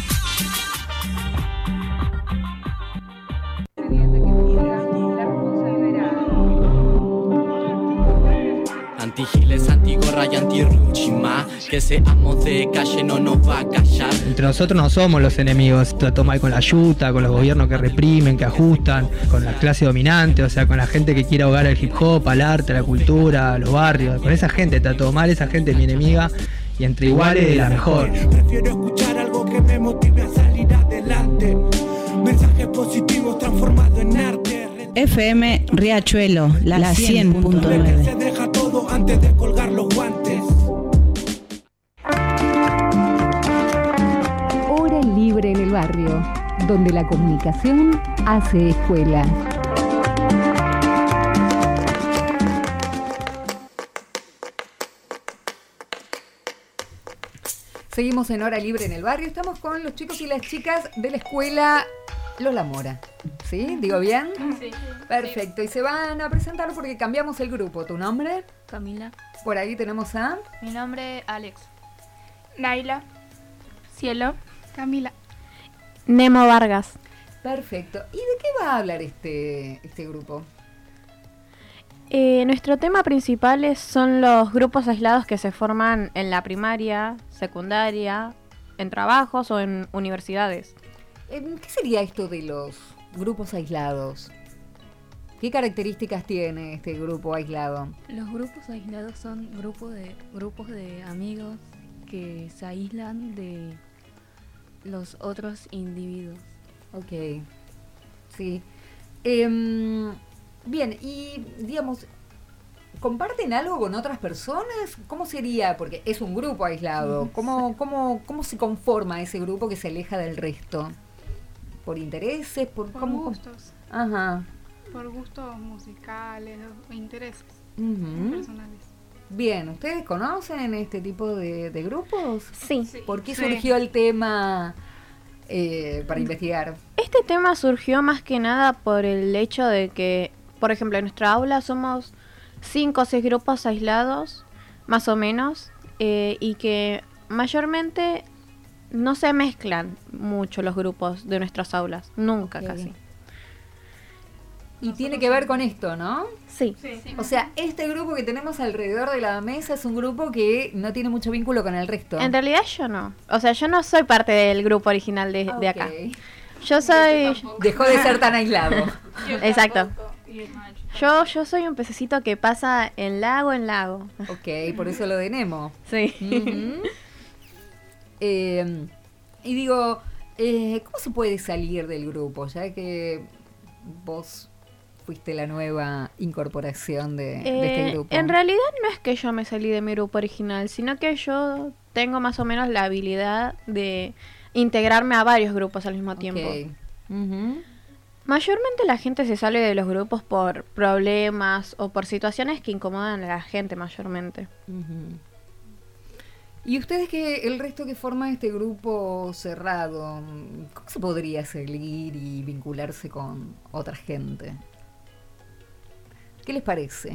Antigiles, antigorra y antirruchima, que seamos de calle no nos va a callar. Entre nosotros no somos los enemigos, trató mal con la yuta, con los gobiernos que reprimen, que ajustan, con la clase dominante, o sea, con la gente que quiere ahogar al hip hop, al arte, a la cultura, a los barrios, con esa gente trató mal, esa gente es mi enemiga. Y entre iguales la mejor. Prefiero escuchar algo que me motive a salir adelante. Mensajes positivos transformados en arte. F M Riachuelo, la, la cien punto nueve. Se deja todo antes de colgar los guantes. Hora libre en el barrio, donde la comunicación hace escuela. Seguimos en Hora Libre en el Barrio. Estamos con los chicos y las chicas de la escuela Lola Mora. ¿Sí? ¿Digo bien? Sí. Perfecto. Y se van a presentar porque cambiamos el grupo. ¿Tu nombre? Camila. Por ahí tenemos a... Mi nombre, Alex. Naila. Cielo. Camila. Nemo Vargas. Perfecto. ¿Y de qué va a hablar este, este grupo? Eh, nuestro tema principal es, son los grupos aislados que se forman en la primaria, secundaria, en trabajos o en universidades. ¿Qué sería esto de los grupos aislados? ¿Qué características tiene este grupo aislado? Los grupos aislados son grupos de, grupos de amigos que se aíslan de los otros individuos. Ok, sí. Eh, bien, y digamos, ¿comparten algo con otras personas? ¿Cómo sería? Porque es un grupo aislado. ¿Cómo, cómo, cómo se conforma ese grupo que se aleja del resto? ¿Por intereses? ¿Por, por cómo, gustos? Ajá. por gustos musicales o intereses Uh-huh. personales. Bien, ¿ustedes conocen este tipo de, de grupos? Sí. ¿Por qué Sí. surgió el tema eh, para investigar? Este tema surgió más que nada por el hecho de que, por ejemplo, en nuestra aula somos cinco o seis grupos aislados, más o menos, eh, y que mayormente no se mezclan mucho los grupos de nuestras aulas, nunca Ok. casi. Y tiene que ver con esto, ¿no? Sí. O sea, este grupo que tenemos alrededor de la mesa es un grupo que no tiene mucho vínculo con el resto. En realidad yo no. O sea, yo no soy parte del grupo original de, de acá. Ok. Yo soy... Dejó de ser tan aislado. Exacto. Yo, yo soy un pececito que pasa en lago en lago. Ok, por eso lo de Nemo. Sí. Ujú. Eh, y digo, eh, ¿cómo se puede salir del grupo? Ya que vos fuiste la nueva incorporación de, de Eh, este grupo. en realidad no es que yo me salí de mi grupo original, sino que yo tengo más o menos la habilidad de integrarme a varios grupos al mismo tiempo. Ok. Ujú. Mayormente la gente se sale de los grupos por problemas o por situaciones que incomodan a la gente mayormente. Ujú. ¿Y ustedes que el resto que forma este grupo cerrado, cómo se podría seguir y vincularse con otra gente? ¿Qué les parece?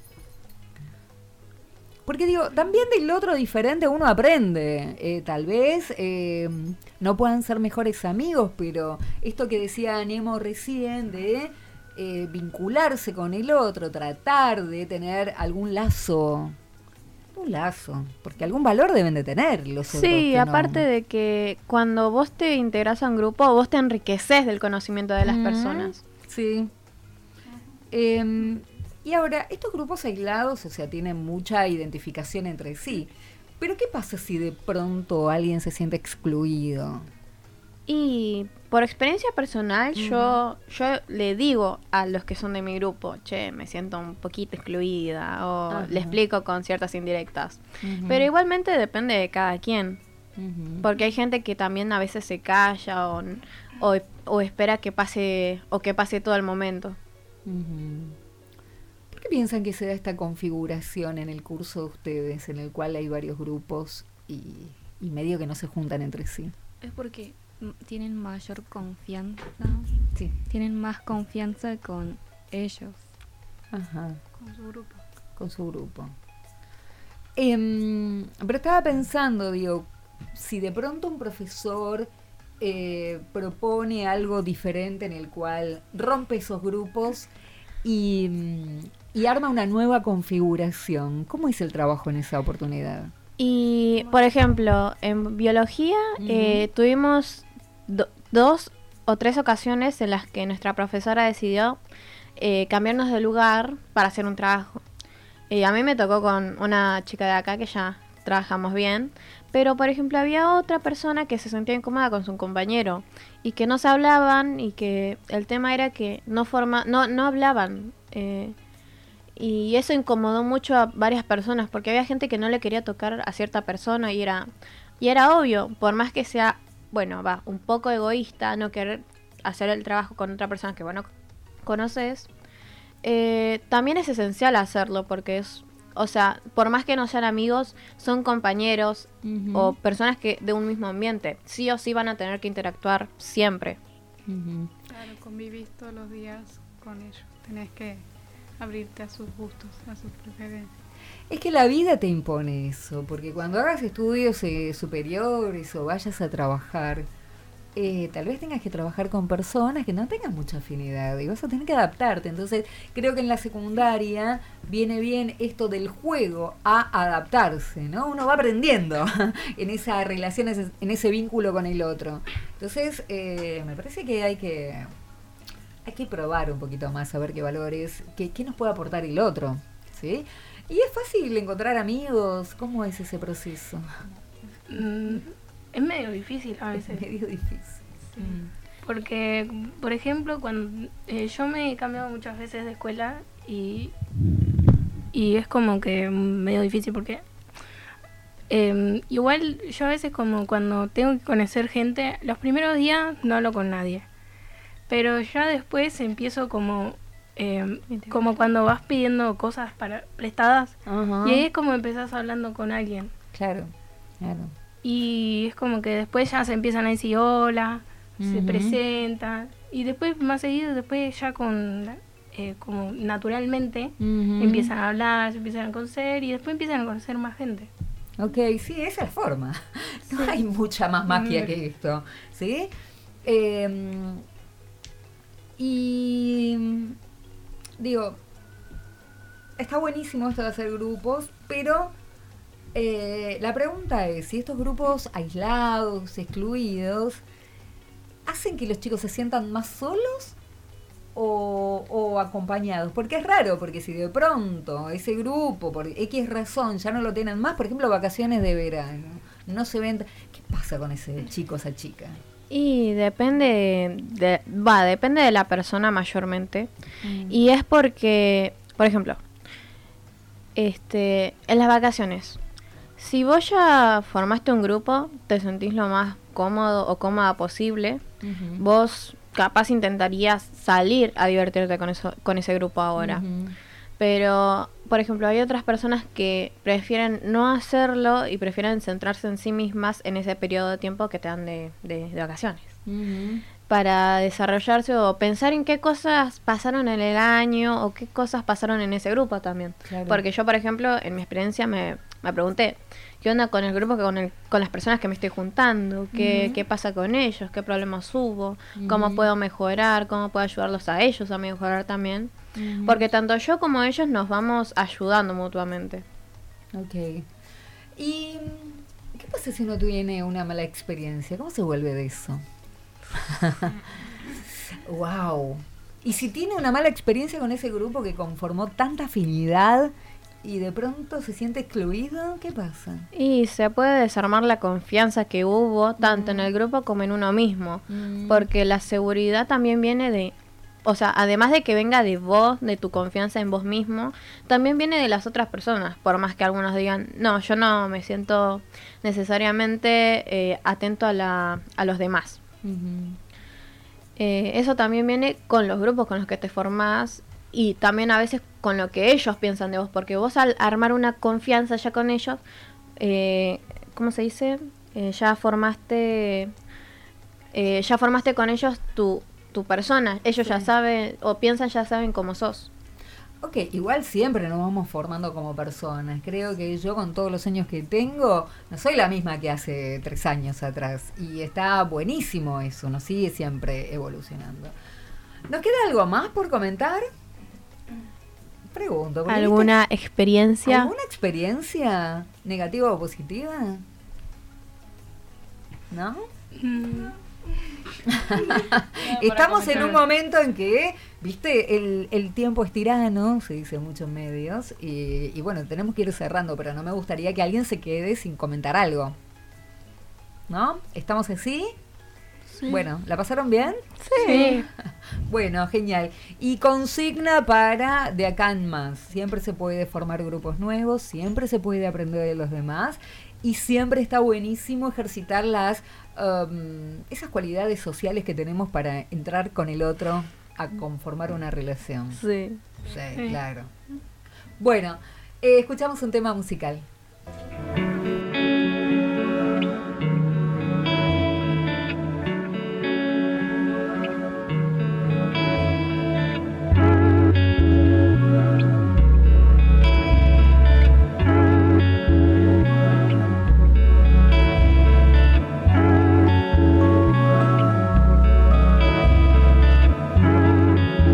Porque digo, también del otro diferente uno aprende. Eh, tal vez eh, no puedan ser mejores amigos, pero esto que decía Nemo recién de eh, vincularse con el otro, tratar de tener algún lazo, un lazo, porque algún valor deben de tener los otros. Sí, que no. aparte de que cuando vos te integras a un grupo, vos te enriqueces del conocimiento de las Ujú. personas. Sí. Eh, y ahora, estos grupos aislados, o sea, tienen mucha identificación entre sí. Pero ¿qué pasa si de pronto alguien se siente excluido? Y por experiencia personal, yo, yo le digo a los que son de mi grupo, che, me siento un poquito excluida, o Ajá. le explico con ciertas indirectas. Ujú. Pero igualmente depende de cada quien. Ujú. Porque hay gente que también a veces se calla o, o, o espera que pase, o que pase todo el momento. Ujú. ¿Por qué piensan que se da esta configuración en el curso de ustedes, en el cual hay varios grupos y, y medio que no se juntan entre sí? Es porque m- tienen mayor confianza. Sí. Tienen más confianza con ellos. Ajá. Con su grupo. Con su grupo. Em, pero estaba pensando, digo, si de pronto un profesor eh, propone algo diferente en el cual rompe esos grupos y, mm, y arma una nueva configuración, ¿cómo es el trabajo en esa oportunidad? Y, por ejemplo, en biología eh, tuvimos do- dos o tres ocasiones en las que nuestra profesora decidió eh, cambiarnos de lugar para hacer un trabajo. Eh, a mí me tocó con una chica de acá que ya trabajamos bien, pero por ejemplo había otra persona que se sentía incómoda con su compañero y que no se hablaban y que el tema era que no forma, no, no hablaban. Eh, y eso incomodó mucho a varias personas porque había gente que no le quería tocar a cierta persona y era, y era obvio, por más que sea, bueno, va, un poco egoísta no querer hacer el trabajo con otra persona que, bueno, conoces, eh, también es esencial hacerlo porque es, o sea, por más que no sean amigos, son compañeros Ujú. o personas que de un mismo ambiente, sí o sí van a tener que interactuar siempre. Ujú. Claro, convivís todos los días con ellos. Tenés que abrirte a sus gustos, a sus preferencias. Es que la vida te impone eso, porque cuando hagas estudios eh, superiores o vayas a trabajar, eh, tal vez tengas que trabajar con personas que no tengan mucha afinidad y vas a tener que adaptarte. Entonces, creo que en la secundaria viene bien esto del juego a adaptarse, ¿no? Uno va aprendiendo en esa relación, en ese vínculo con el otro. Entonces, eh, me parece que hay que hay que probar un poquito más, a ver qué valores, qué, qué nos puede aportar el otro, ¿sí? Y es fácil encontrar amigos. ¿Cómo es ese proceso? Mm, es medio difícil a veces. Es medio difícil. Sí. Porque, por ejemplo, cuando eh, yo me he cambiado muchas veces de escuela y, y es como que medio difícil porque eh, igual yo a veces como cuando tengo que conocer gente, los primeros días no hablo con nadie. Pero ya después empiezo como eh, como cuando vas pidiendo cosas para prestadas. Ajá. Y ahí es como empezás hablando con alguien. Claro, claro. Y es como que después ya se empiezan a decir hola, se Ujú. presentan. Y después, más seguido, después ya con la- eh, como naturalmente Ujú. empiezan a hablar, se empiezan a conocer y después empiezan a conocer más gente. Ok, sí, esa es la forma. No hay mucha más magia Mm. que esto, ¿sí? Eh, y digo, está buenísimo esto de hacer grupos, pero eh, la pregunta es si estos grupos aislados, excluidos, hacen que los chicos se sientan más solos o, o acompañados, porque es raro, porque si de pronto ese grupo por X razón ya no lo tienen más, por ejemplo vacaciones de verano, no se ven, ¿qué pasa con ese chico, esa chica? Y depende de, va, depende de la persona mayormente. Mm. Y es porque, por ejemplo, este, en las vacaciones, si vos ya formaste un grupo, te sentís lo más cómodo o cómoda posible, Ujú. vos capaz intentarías salir a divertirte con eso, con ese grupo ahora. Ujú. Pero, por ejemplo, hay otras personas que prefieren no hacerlo y prefieren centrarse en sí mismas en ese periodo de tiempo que te dan de, de, de vacaciones. Ujú. Para desarrollarse o pensar en qué cosas pasaron en el año o qué cosas pasaron en ese grupo también. Claro. Porque yo, por ejemplo, en mi experiencia me, me pregunté, ¿qué onda con el grupo, que con, el, con las personas que me estoy juntando? ¿Qué, Ujú. ¿Qué pasa con ellos? ¿Qué problemas hubo? ¿Cómo Ujú. puedo mejorar? ¿Cómo puedo ayudarlos a ellos a mejorar también? Ujú. Porque tanto yo como ellos nos vamos ayudando mutuamente. Ok. ¿Y qué pasa si uno tiene una mala experiencia? ¿Cómo se vuelve de eso? Wow. ¿Y si tiene una mala experiencia con ese grupo que conformó tanta afinidad y de pronto se siente excluido? ¿Qué pasa? Y se puede desarmar la confianza que hubo tanto en el grupo como en uno mismo. Mm. Porque la seguridad también viene de... O sea, además de que venga de vos, de tu confianza en vos mismo, también viene de las otras personas. Por más que algunos digan, no, yo no me siento necesariamente eh, atento a, la, a los demás. Ujú. Eh, eso también viene con los grupos con los que te formás y también a veces con lo que ellos piensan de vos, porque vos al armar una confianza ya con ellos, eh, ¿cómo se dice? Eh, ya formaste, eh, ya formaste con ellos tu, tu persona. Ellos ya saben o piensan, ya saben cómo sos. Ok, igual siempre nos vamos formando como personas. Creo que yo con todos los años que tengo, no soy la misma que hace tres años atrás. Y está buenísimo eso, nos sigue siempre evolucionando. ¿Nos queda algo más por comentar? Pregunto. porque ¿Alguna viste- experiencia? ¿Alguna experiencia negativa o positiva? ¿No? Estamos en un momento en que, viste, el, el tiempo es tirano, se dice en muchos medios, y, y bueno, tenemos que ir cerrando, pero no me gustaría que alguien se quede sin comentar algo. ¿No? ¿Estamos así? Sí. Bueno, ¿la pasaron bien? Sí. Bueno, genial. Y consigna para de acá en más. Siempre se puede formar grupos nuevos, siempre se puede aprender de los demás y siempre está buenísimo ejercitar las um, esas cualidades sociales que tenemos para entrar con el otro a conformar una relación. Sí. Sí, Sí. claro. Bueno, eh, escuchamos un tema musical.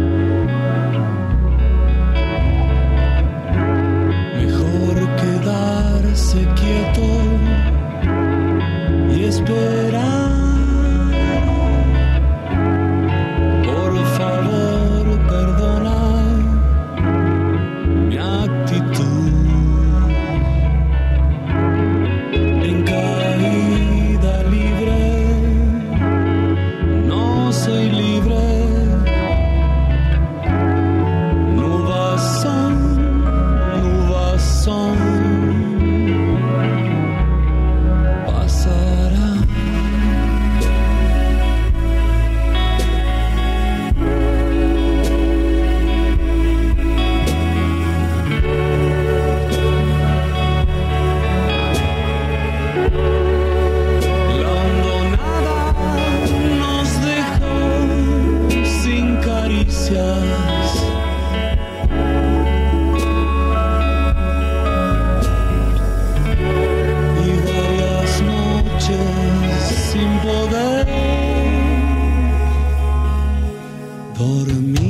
Mejor quedar caricias. Y varias noches sin poder dormir.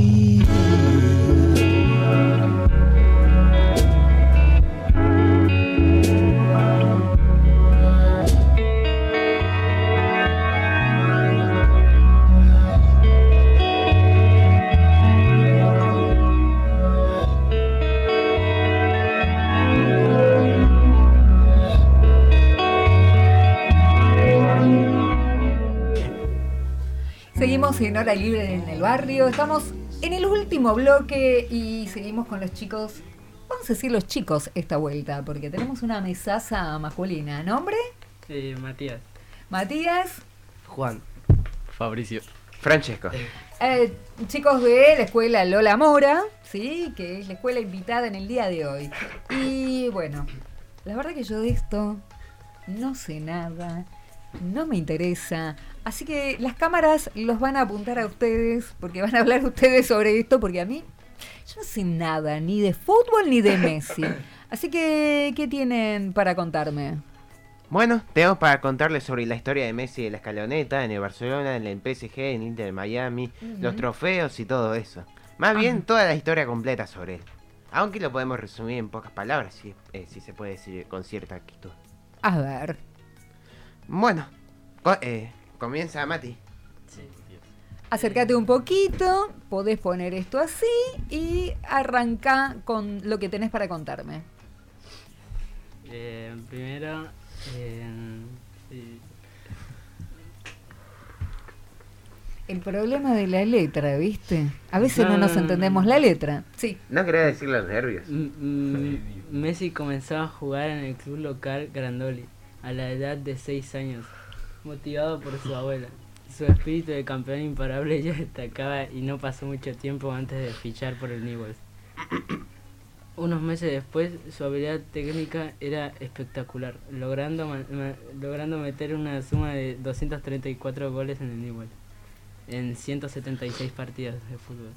Seguimos en Hora Libre en el Barrio, estamos en el último bloque y seguimos con los chicos, vamos a decir los chicos esta vuelta, porque tenemos una mesaza masculina. ¿Nombre? Eh, Matías. Matías. Juan. Fabricio. Francesco. Eh, chicos de la escuela Lola Mora, ¿sí? Que es la escuela invitada en el día de hoy. Y bueno, la verdad que yo de esto no sé nada, no me interesa. Así que las cámaras los van a apuntar a ustedes, porque van a hablar ustedes sobre esto, porque a mí, yo no sé nada, ni de fútbol ni de Messi. Así que, ¿qué tienen para contarme? Bueno, tenemos para contarles sobre la historia de Messi de la escaloneta, en el Barcelona, en el P S G, en Inter de Miami, uh-huh. los trofeos y todo eso. Más uh-huh. bien, toda la historia completa sobre él. Aunque lo podemos resumir en pocas palabras, si, eh, si se puede decir con cierta actitud. A ver. Bueno, co- eh... comienza, Mati. Sí, acércate un poquito, podés poner esto así y arranca con lo que tenés para contarme. Eh, primero, eh, sí. El problema de la letra, ¿viste? A veces no, no nos entendemos la letra. Sí. No quería decir los nervios. M- Messi comenzó a jugar en el club local Grandoli a la edad de seis años. Motivado por su abuela. Su espíritu de campeón imparable ya destacaba y no pasó mucho tiempo antes de fichar por el Newell's. Unos meses después, su habilidad técnica era espectacular, logrando, ma- ma- logrando meter una suma de doscientos treinta y cuatro goles en el Newell's, en ciento setenta y seis partidas de fútbol.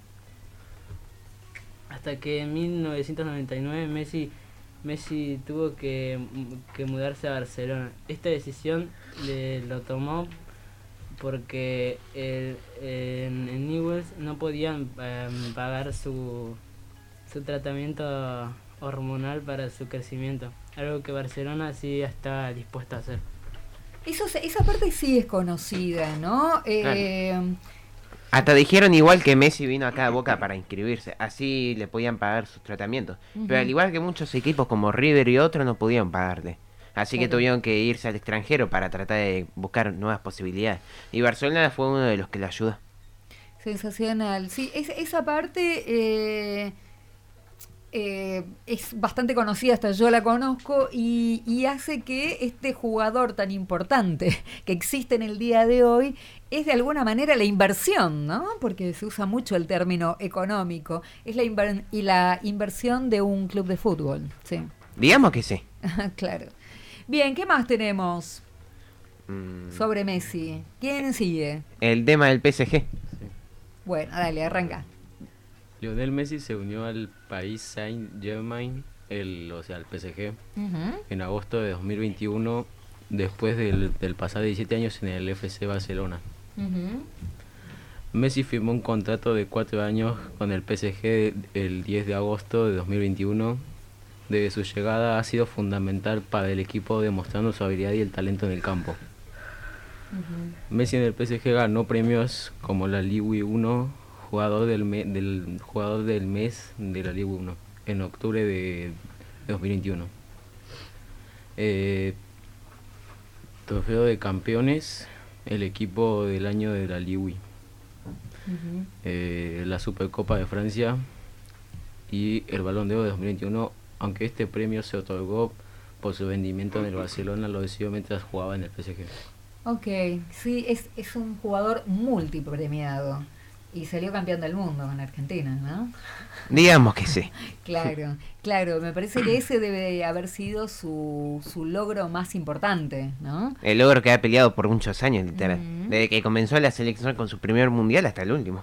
Hasta que en mil novecientos noventa y nueve Messi Messi tuvo que, que mudarse a Barcelona. Esta decisión le, lo tomó porque el, en, en Newell's no podían eh, pagar su, su tratamiento hormonal para su crecimiento, algo que Barcelona sí estaba dispuesto a hacer. Eso, esa parte sí es conocida, ¿no? Eh, claro. Hasta dijeron igual que Messi vino acá a Boca para inscribirse, así le podían pagar sus tratamientos. Uh-huh. Pero al igual que muchos equipos como River y otros no podían pagarle. Así claro. que tuvieron que irse al extranjero para tratar de buscar nuevas posibilidades. Y Barcelona fue uno de los que le ayudó. Sensacional. Sí, es, esa parte eh, eh, es bastante conocida, hasta yo la conozco, y, y hace que este jugador tan importante que existe en el día de hoy es de alguna manera la inversión, ¿no? Porque se usa mucho el término económico. Es la inver- y la inversión de un club de fútbol, sí. Digamos que sí. Claro. Bien, ¿qué más tenemos mm. sobre Messi? ¿Quién sigue? El tema del P S G. Sí. Bueno, dale, arranca. Lionel Messi se unió al Paris Saint-Germain, el, o sea, al P S G, uh-huh. en agosto de dos mil veintiuno, después del, del pasar diecisiete años en el F C Barcelona. Uh-huh. Messi firmó un contrato de cuatro años con el P S G el diez de agosto de dos mil veintiuno. Desde su llegada ha sido fundamental para el equipo, demostrando su habilidad y el talento en el campo. Uh-huh. Messi en el P S G ganó premios como la Ligue uno, jugador del, me, del jugador del mes de la Ligue uno, en octubre de, de dos mil veintiuno. Eh, trofeo de campeones, el equipo del año de la Ligue, uh-huh. eh, la Supercopa de Francia y el Balón de Oro de dos mil veintiuno, aunque este premio se otorgó por su rendimiento en el Barcelona, lo recibió mientras jugaba en el P S G. Ok, sí, es, es un jugador multipremiado y salió campeón del mundo con Argentina, ¿no? Digamos que sí. Claro, claro, me parece que ese debe haber sido su, su logro más importante, ¿no? El logro que ha peleado por muchos años, literal. Uh-huh. Desde que comenzó la selección con su primer mundial hasta el último.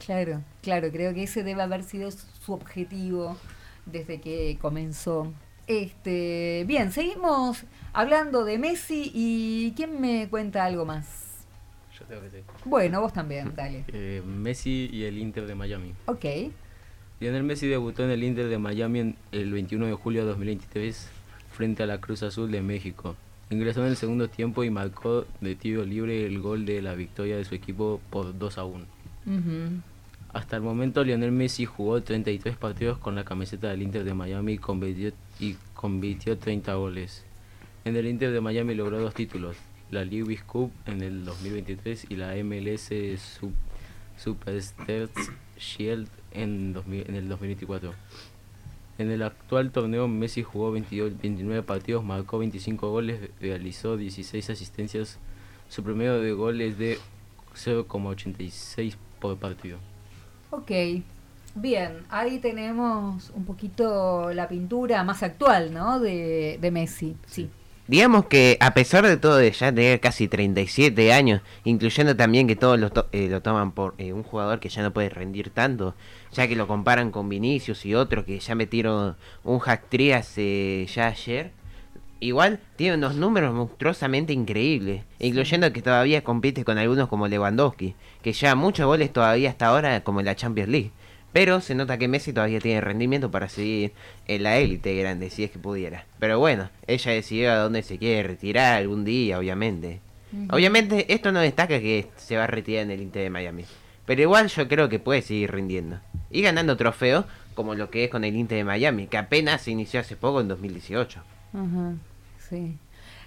Claro, claro, creo que ese debe haber sido su objetivo desde que comenzó. Este, bien, seguimos hablando de Messi y ¿quién me cuenta algo más? Yo tengo que decir. Bueno, vos también, dale. Eh, Messi y el Inter de Miami. Ok. Lionel Messi debutó en el Inter de Miami en el veintiuno de julio de dos mil veintitrés frente a la Cruz Azul de México. Ingresó en el segundo tiempo y marcó de tiro libre el gol de la victoria de su equipo por dos a uno. Uh-huh. Hasta el momento Lionel Messi jugó treinta y tres partidos con la camiseta del Inter de Miami y convirtió, y convirtió treinta goles. En el Inter de Miami logró dos títulos, la Lewis Cup en el dos mil veintitrés y la M L S Sub, Superstars Shield en, dos mil, en el dos mil veinticuatro. En el actual torneo Messi jugó veintidós, veintinueve partidos, marcó veinticinco goles, realizó dieciséis asistencias. Su promedio de gol es de cero coma ochenta y seis por partido. Ok, bien, ahí tenemos un poquito la pintura más actual, ¿no? De, de Messi, sí. Digamos que a pesar de todo de ya tener casi treinta y siete años, incluyendo también que todos lo, to eh, lo toman por eh, un jugador que ya no puede rendir tanto, ya que lo comparan con Vinicius y otros que ya metieron un hat-trick hace ya ayer, igual tiene unos números monstruosamente increíbles, sí. Incluyendo que todavía compite con algunos como Lewandowski, que ya muchos goles todavía hasta ahora como en la Champions League. Pero se nota que Messi todavía tiene rendimiento para seguir en la élite grande, si es que pudiera. Pero bueno, ella decidió a dónde se quiere retirar algún día, obviamente. Uh-huh. Obviamente esto no destaca que se va a retirar en el Inter de Miami. Pero igual yo creo que puede seguir rindiendo. Y ganando trofeos como lo que es con el Inter de Miami, que apenas se inició hace poco en dos mil dieciocho. Uh-huh. Sí.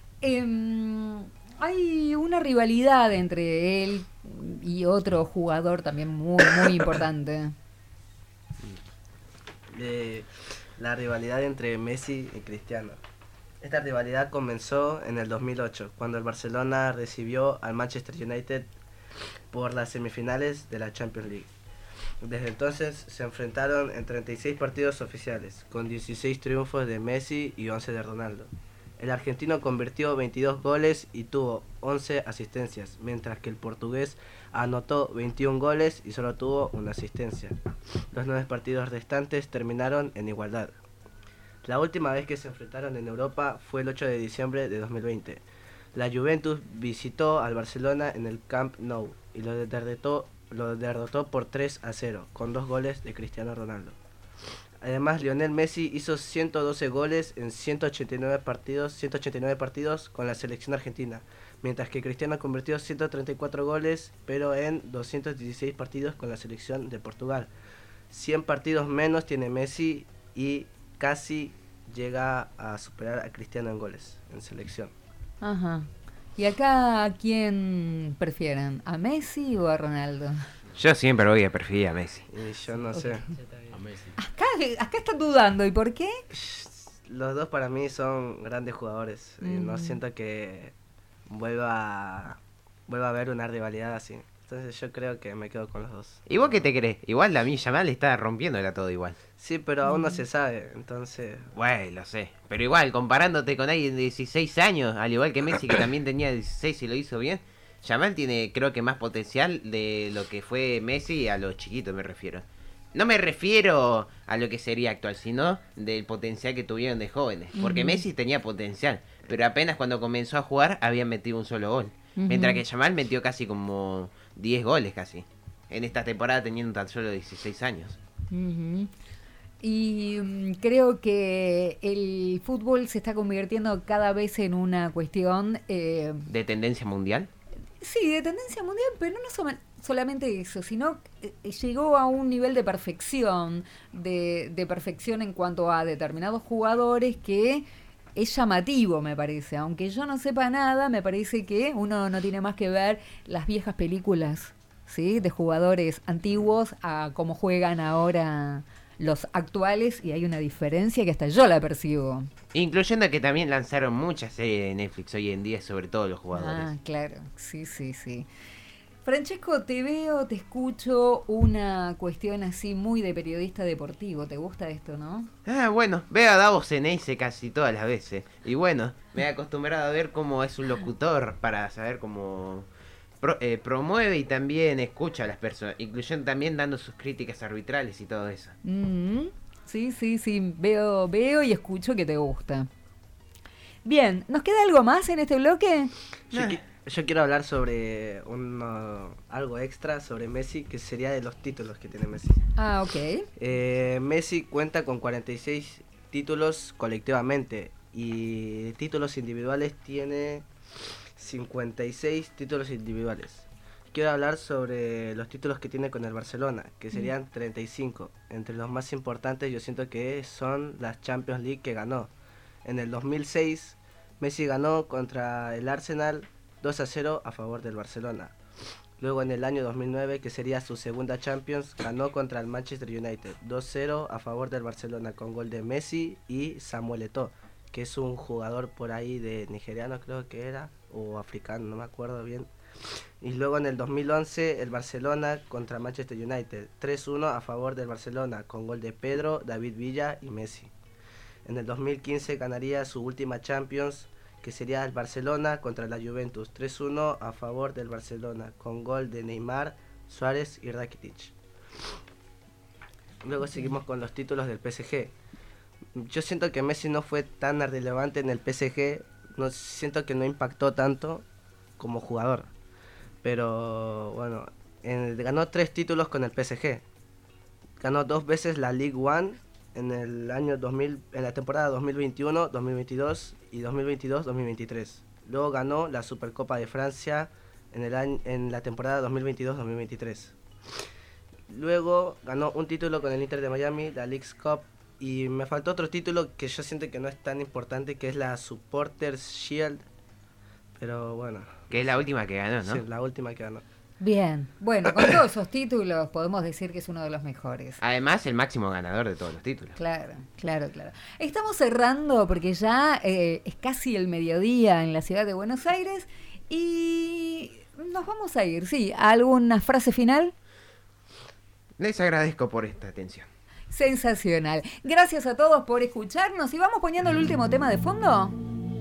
Eh, hay una rivalidad entre él y otro jugador también muy, muy importante. De la rivalidad entre Messi y Cristiano. Esta rivalidad comenzó en el dos mil ocho, cuando el Barcelona recibió al Manchester United por las semifinales de la Champions League. Desde entonces se enfrentaron en treinta y seis partidos oficiales, con dieciséis triunfos de Messi y once de Ronaldo. El argentino convirtió veintidós goles y tuvo once asistencias, mientras que el portugués anotó veintiún goles y solo tuvo una asistencia. Los nueve partidos restantes terminaron en igualdad. La última vez que se enfrentaron en Europa fue el ocho de diciembre de dos mil veinte. La Juventus visitó al Barcelona en el Camp Nou y lo derrotó, lo derrotó por tres a cero, con dos goles de Cristiano Ronaldo. Además, Lionel Messi hizo ciento doce goles en ciento ochenta y nueve partidos, ciento ochenta y nueve partidos con la selección argentina, mientras que Cristiano convirtió ciento treinta y cuatro goles, pero en doscientos dieciséis partidos con la selección de Portugal. cien partidos menos tiene Messi y casi llega a superar a Cristiano en goles en selección. Ajá. ¿Y acá a quién prefieren? ¿A Messi o a Ronaldo? Yo siempre voy a preferir a Messi. Y yo no okay. sé. A Messi. Acá, acá están dudando, ¿y por qué? Los dos para mí son grandes jugadores. Mm. Y no siento que vuelva, vuelva a haber una rivalidad así. Entonces yo creo que me quedo con los dos. ¿Y vos qué te crees? Igual la Yamal está rompiéndola todo igual. Sí, pero aún no se sabe, entonces... Bueno, lo sé. Pero igual, comparándote con alguien de dieciséis años, al igual que Messi, que también tenía dieciséis y lo hizo bien, Yamal tiene creo que más potencial de lo que fue Messi a los chiquitos, me refiero. No me refiero a lo que sería actual, sino del potencial que tuvieron de jóvenes. Porque uh-huh. Messi tenía potencial, pero apenas cuando comenzó a jugar había metido un solo gol. Uh-huh. Mientras que Yamal metió casi como diez goles casi. En esta temporada teniendo tan solo dieciséis años. Uh-huh. Y um, creo que el fútbol se está convirtiendo cada vez en una cuestión... Eh, ¿De tendencia mundial? Sí, de tendencia mundial, pero no so- solamente eso, sino eh, llegó a un nivel de perfección, de, de perfección en cuanto a determinados jugadores que es llamativo, me parece. Aunque yo no sepa nada, me parece que uno no tiene más que ver las viejas películas, ¿sí? De jugadores antiguos a cómo juegan ahora los actuales, y hay una diferencia que hasta yo la percibo. Incluyendo que también lanzaron muchas series de Netflix hoy en día sobre todos los jugadores. Ah, claro, sí, sí, sí. Francesco, te veo, te escucho una cuestión así muy de periodista deportivo. ¿Te gusta esto, no? Ah, bueno, veo a Davos Ceneice casi todas las veces. Y bueno, me he acostumbrado a ver cómo es un locutor para saber cómo pro, eh, promueve y también escucha a las personas, incluyendo también dando sus críticas arbitrales y todo eso. Mm, sí, sí, sí, veo, veo y escucho que te gusta. Bien, ¿nos queda algo más en este bloque? Yo, qui- yo quiero hablar sobre uno, algo extra sobre Messi, que sería de los títulos que tiene Messi. Ah, ok. Eh, Messi cuenta con cuarenta y seis títulos colectivamente y títulos individuales tiene cincuenta y seis títulos individuales. Quiero hablar sobre los títulos que tiene con el Barcelona, que serían treinta y cinco. Entre los más importantes yo siento que son las Champions League que ganó. En el dos mil seis Messi ganó contra el Arsenal dos a cero a favor del Barcelona. Luego en el año dos mil nueve, que sería su segunda Champions, ganó contra el Manchester United dos cero a favor del Barcelona con gol de Messi y Samuel Eto'o, que es un jugador por ahí de nigeriano creo que era, o africano, no me acuerdo bien. Y luego en el dos mil once el Barcelona contra Manchester United, tres uno a favor del Barcelona con gol de Pedro, David Villa y Messi. En el dos mil quince ganaría su última Champions, que sería el Barcelona contra la Juventus, tres uno a favor del Barcelona con gol de Neymar, Suárez y Rakitic. Luego seguimos con los títulos del P S G. Yo siento que Messi no fue tan relevante en el P S G, no siento que no impactó tanto como jugador. Pero bueno, en, ganó tres títulos con el P S G. Ganó dos veces la Ligue uno en el año dos mil, en la temporada dos mil veintiuno, dos mil veintidós y dos mil veintidós dos mil veintitrés. Luego ganó la Supercopa de Francia en el año, en la temporada dos mil veintidós dos mil veintitrés. Luego ganó un título con el Inter de Miami, la Leagues Cup, y me faltó otro título que yo siento que no es tan importante, que es la Supporters Shield. Pero bueno. Que es la última que ganó, ¿no? Sí, la última que ganó. Bien, bueno, con todos esos títulos podemos decir que es uno de los mejores. Además, el máximo ganador de todos los títulos. Claro, claro, claro. Estamos cerrando porque ya eh, es casi el mediodía en la ciudad de Buenos Aires y nos vamos a ir, sí. ¿Alguna frase final? Les agradezco por esta atención. Sensacional. Gracias a todos por escucharnos y vamos poniendo el último tema de fondo.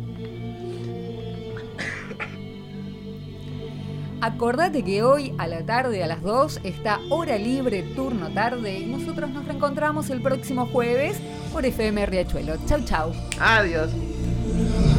Acordate que hoy a la tarde a las dos está Hora Libre, turno tarde, y nosotros nos reencontramos el próximo jueves por F M Riachuelo. Chau, chau. Adiós.